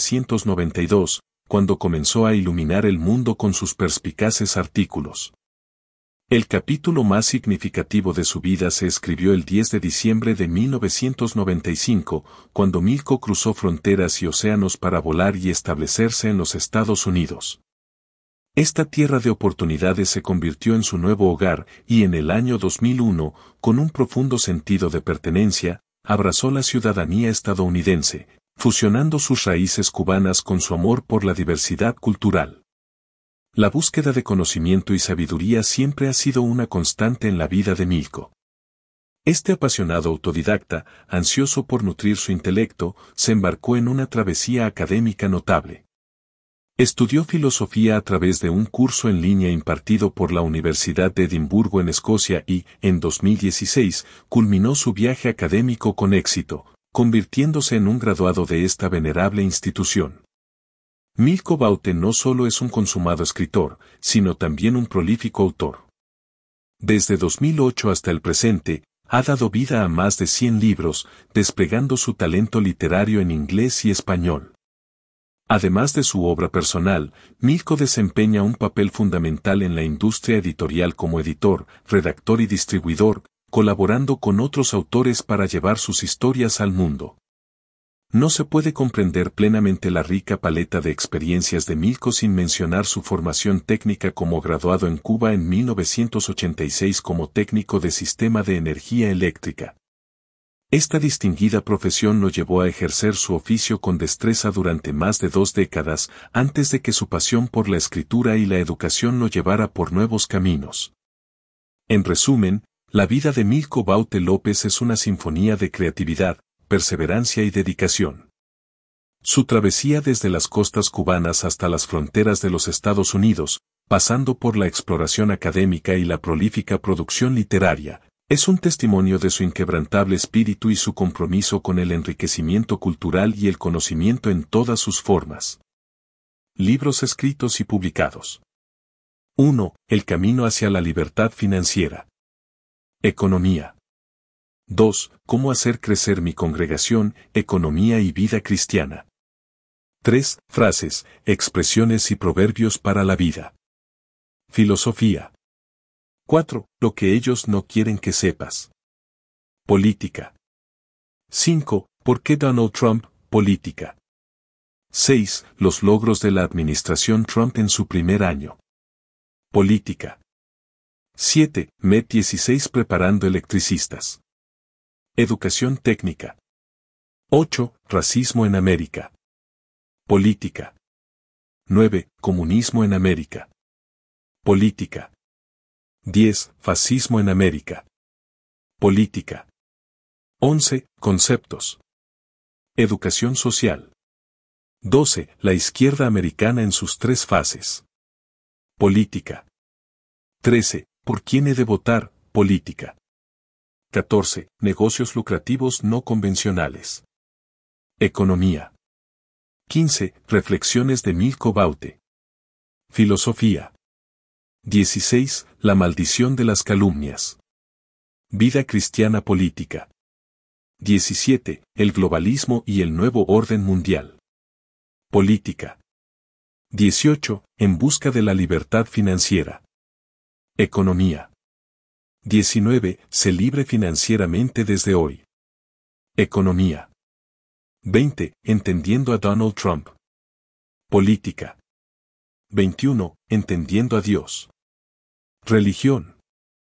1992, cuando comenzó a iluminar el mundo con sus perspicaces artículos. El capítulo más significativo de su vida se escribió el 10 de diciembre de 1995, cuando Milko cruzó fronteras y océanos para volar y establecerse en los Estados Unidos. Esta tierra de oportunidades se convirtió en su nuevo hogar y en el año 2001, con un profundo sentido de pertenencia, abrazó la ciudadanía estadounidense, fusionando sus raíces cubanas con su amor por la diversidad cultural. La búsqueda de conocimiento y sabiduría siempre ha sido una constante en la vida de Milko. Este apasionado autodidacta, ansioso por nutrir su intelecto, se embarcó en una travesía académica notable. Estudió filosofía a través de un curso en línea impartido por la Universidad de Edimburgo en Escocia y, en 2016, culminó su viaje académico con éxito, convirtiéndose en un graduado de esta venerable institución. Milko Baute no solo es un consumado escritor, sino también un prolífico autor. Desde 2008 hasta el presente, ha dado vida a más de 100 libros, desplegando su talento literario en inglés y español. Además de su obra personal, Milko desempeña un papel fundamental en la industria editorial como editor, redactor y distribuidor, colaborando con otros autores para llevar sus historias al mundo. No se puede comprender plenamente la rica paleta de experiencias de Milko sin mencionar su formación técnica como graduado en Cuba en 1986 como técnico de sistema de energía eléctrica. Esta distinguida profesión lo llevó a ejercer su oficio con destreza durante más de 2 décadas, antes de que su pasión por la escritura y la educación lo llevara por nuevos caminos. En resumen, la vida de Milko Baute López es una sinfonía de creatividad, perseverancia y dedicación. Su travesía desde las costas cubanas hasta las fronteras de los Estados Unidos, pasando por la exploración académica y la prolífica producción literaria, es un testimonio de su inquebrantable espíritu y su compromiso con el enriquecimiento cultural y el conocimiento en todas sus formas. Libros escritos y publicados. 1. El camino hacia la libertad financiera. Economía. 2. Cómo hacer crecer mi congregación, economía y vida cristiana. 3. Frases, expresiones y proverbios para la vida. Filosofía. 4. Lo que ellos no quieren que sepas. Política. 5. ¿Por qué Donald Trump? Política. 6. Los logros de la administración Trump en su primer año. Política. 7. MED 16 preparando electricistas. Educación técnica. 8. Racismo en América. Política. 9. Comunismo en América. Política. 10. Fascismo en América. Política. 11. Conceptos. Educación social. 12. La izquierda americana en sus tres fases. Política. 13. ¿Por quién he de votar? Política. 14. Negocios lucrativos no convencionales. Economía. 15. Reflexiones de Milko Baute. Filosofía. 16. La maldición de las calumnias. Vida cristiana política. 17. El globalismo y el nuevo orden mundial. Política. 18. En busca de la libertad financiera. Economía. 19. Sé libre financieramente desde hoy. Economía. 20. Entendiendo a Donald Trump. Política. 21. Entendiendo a Dios. Religión.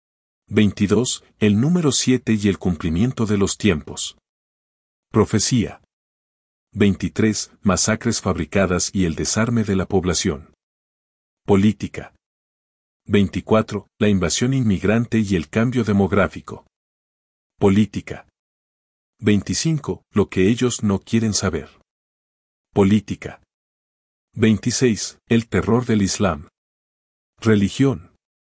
22. El número 7 y el cumplimiento de los tiempos. Profecía. 23. Masacres fabricadas y el desarme de la población. Política. 24. La invasión inmigrante y el cambio demográfico. Política. 25. Lo que ellos no quieren saber. Política. 26. El terror del Islam. Religión.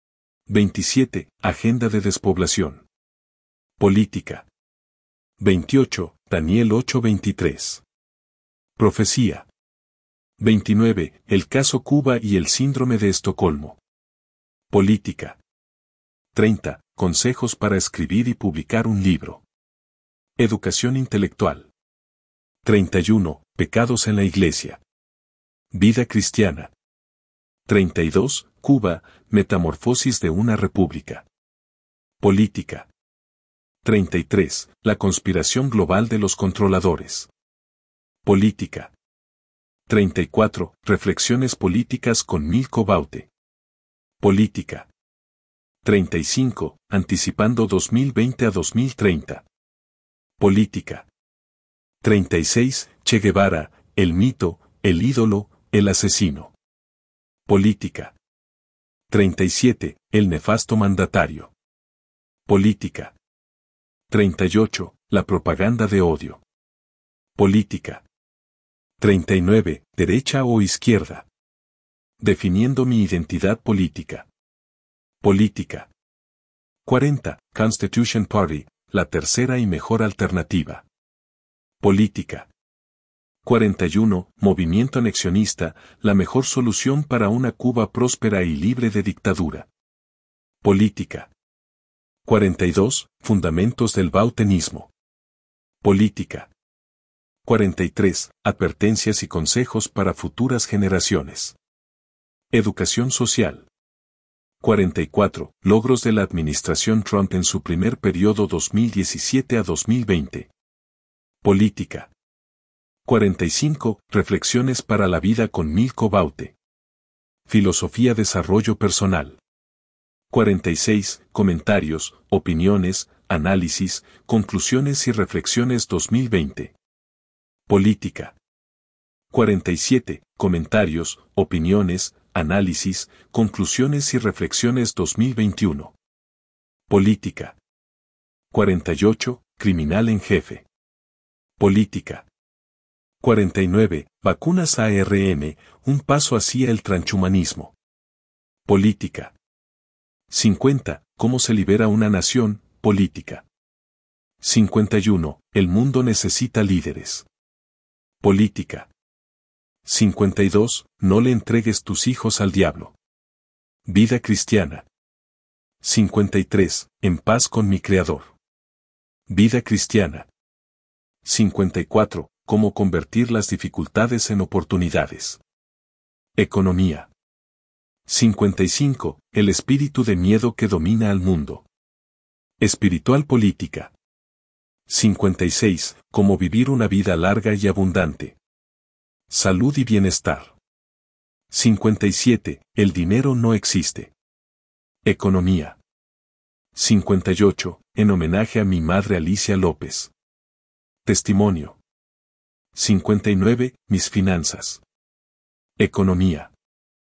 27. Agenda de despoblación. Política. 28. Daniel 8:23. Profecía. 29. El caso Cuba y el síndrome de Estocolmo. Política. 30. Consejos para escribir y publicar un libro. Educación intelectual. 31. Pecados en la Iglesia. Vida cristiana. 32. Cuba, metamorfosis de una república. Política. 33. La conspiración global de los controladores. Política. 34. Reflexiones políticas con Milko Baute. Política. 35. Anticipando 2020 a 2030. Política. 36. Che Guevara, el mito, el ídolo, el asesino. Política. 37. El nefasto mandatario. Política. 38. La propaganda de odio. Política. 39. Derecha o izquierda. Definiendo mi identidad política. Política. 40. Constitution Party, la tercera y mejor alternativa. Política. 41. Movimiento anexionista, la mejor solución para una Cuba próspera y libre de dictadura. Política. 42. Fundamentos del bautenismo. Política. 43. Advertencias y consejos para futuras generaciones. Educación social. 44. Logros de la administración Trump en su primer periodo 2017 a 2020. Política. 45. Reflexiones para la vida con Milko Baute. Filosofía desarrollo personal. 46. Comentarios, opiniones, análisis, conclusiones y reflexiones 2020. Política. 47. Comentarios, opiniones, análisis, conclusiones y reflexiones 2021. Política. 48. Criminal en jefe. Política. 49. Vacunas ARN, un paso hacia el transhumanismo. Política. 50. Cómo se libera una nación, política. 51. El mundo necesita líderes. Política. 52. No le entregues tus hijos al diablo. Vida cristiana. 53. En paz con mi Creador. Vida cristiana. 54. Cómo convertir las dificultades en oportunidades. Economía. 55. El espíritu de miedo que domina al mundo. Espiritual política. 56. Cómo vivir una vida larga y abundante. Salud y bienestar. 57. El dinero no existe. Economía. 58. En homenaje a mi madre Alicia López. Testimonio. 59. Mis finanzas. Economía.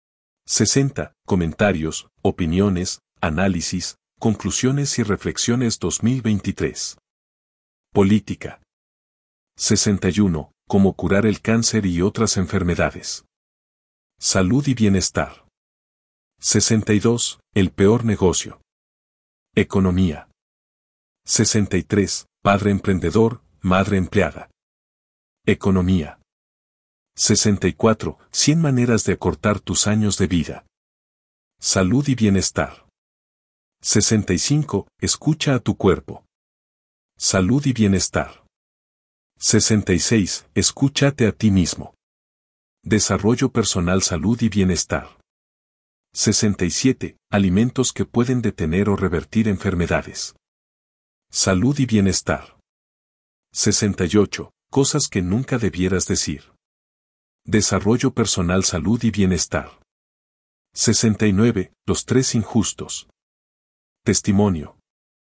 60. Comentarios, opiniones, análisis, conclusiones y reflexiones 2023. Política. 61. Cómo curar el cáncer y otras enfermedades. Salud y bienestar. 62. El peor negocio. Economía. 63. Padre emprendedor, madre empleada. Economía. 64. 100 maneras de acortar tus años de vida. Salud y bienestar. 65. Escucha a tu cuerpo. Salud y bienestar. 66. Escúchate a ti mismo. Desarrollo personal, salud y bienestar. 67. Alimentos que pueden detener o revertir enfermedades. Salud y bienestar. 68. Cosas que nunca debieras decir. Desarrollo personal, salud y bienestar. 69. Los tres injustos. Testimonio.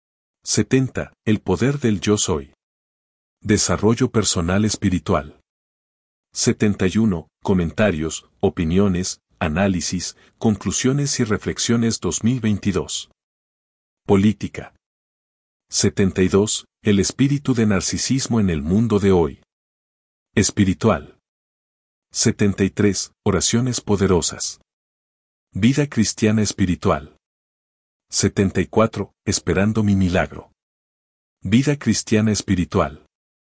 70. El poder del yo soy. Desarrollo personal espiritual. 71. Comentarios, opiniones, análisis, conclusiones y reflexiones 2022. Política. 72. El espíritu de narcisismo en el mundo de hoy. Espiritual. 73. Oraciones poderosas. Vida cristiana espiritual. 74. Esperando mi milagro. Vida cristiana espiritual.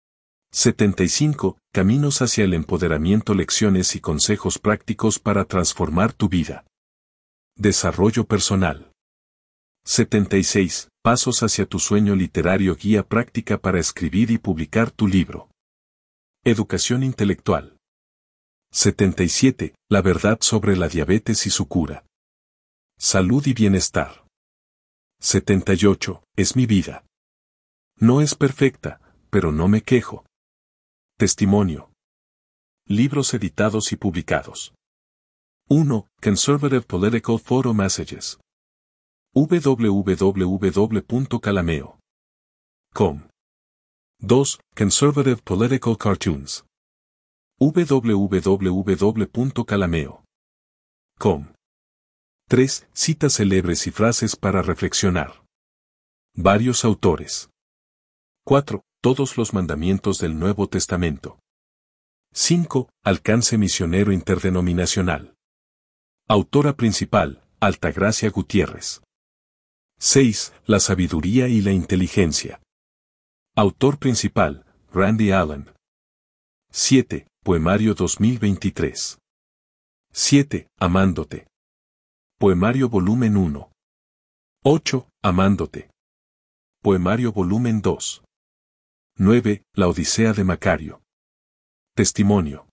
75. Caminos hacia el empoderamiento, lecciones y consejos prácticos para transformar tu vida. Desarrollo personal. 76. Pasos hacia tu sueño literario, guía práctica para escribir y publicar tu libro. Educación intelectual. 77. La verdad sobre la diabetes y su cura. Salud y bienestar. 78. Es mi vida. No es perfecta, pero no me quejo. Testimonio. Libros editados y publicados. 1. Conservative Political Photo Messages. www.calameo.com. 2. Conservative Political Cartoons. www.calameo.com. 3. Citas célebres y frases para reflexionar. Varios autores. 4. Todos los mandamientos del Nuevo Testamento. 5. Alcance misionero interdenominacional. Autora principal, Altagracia Gutiérrez. 6. La sabiduría y la inteligencia. Autor principal, Randy Allen. 7. Poemario 2023. 7. Amándote. Poemario volumen 1. 8. Amándote. Poemario volumen 2. 9. La Odisea de Macario. Testimonio.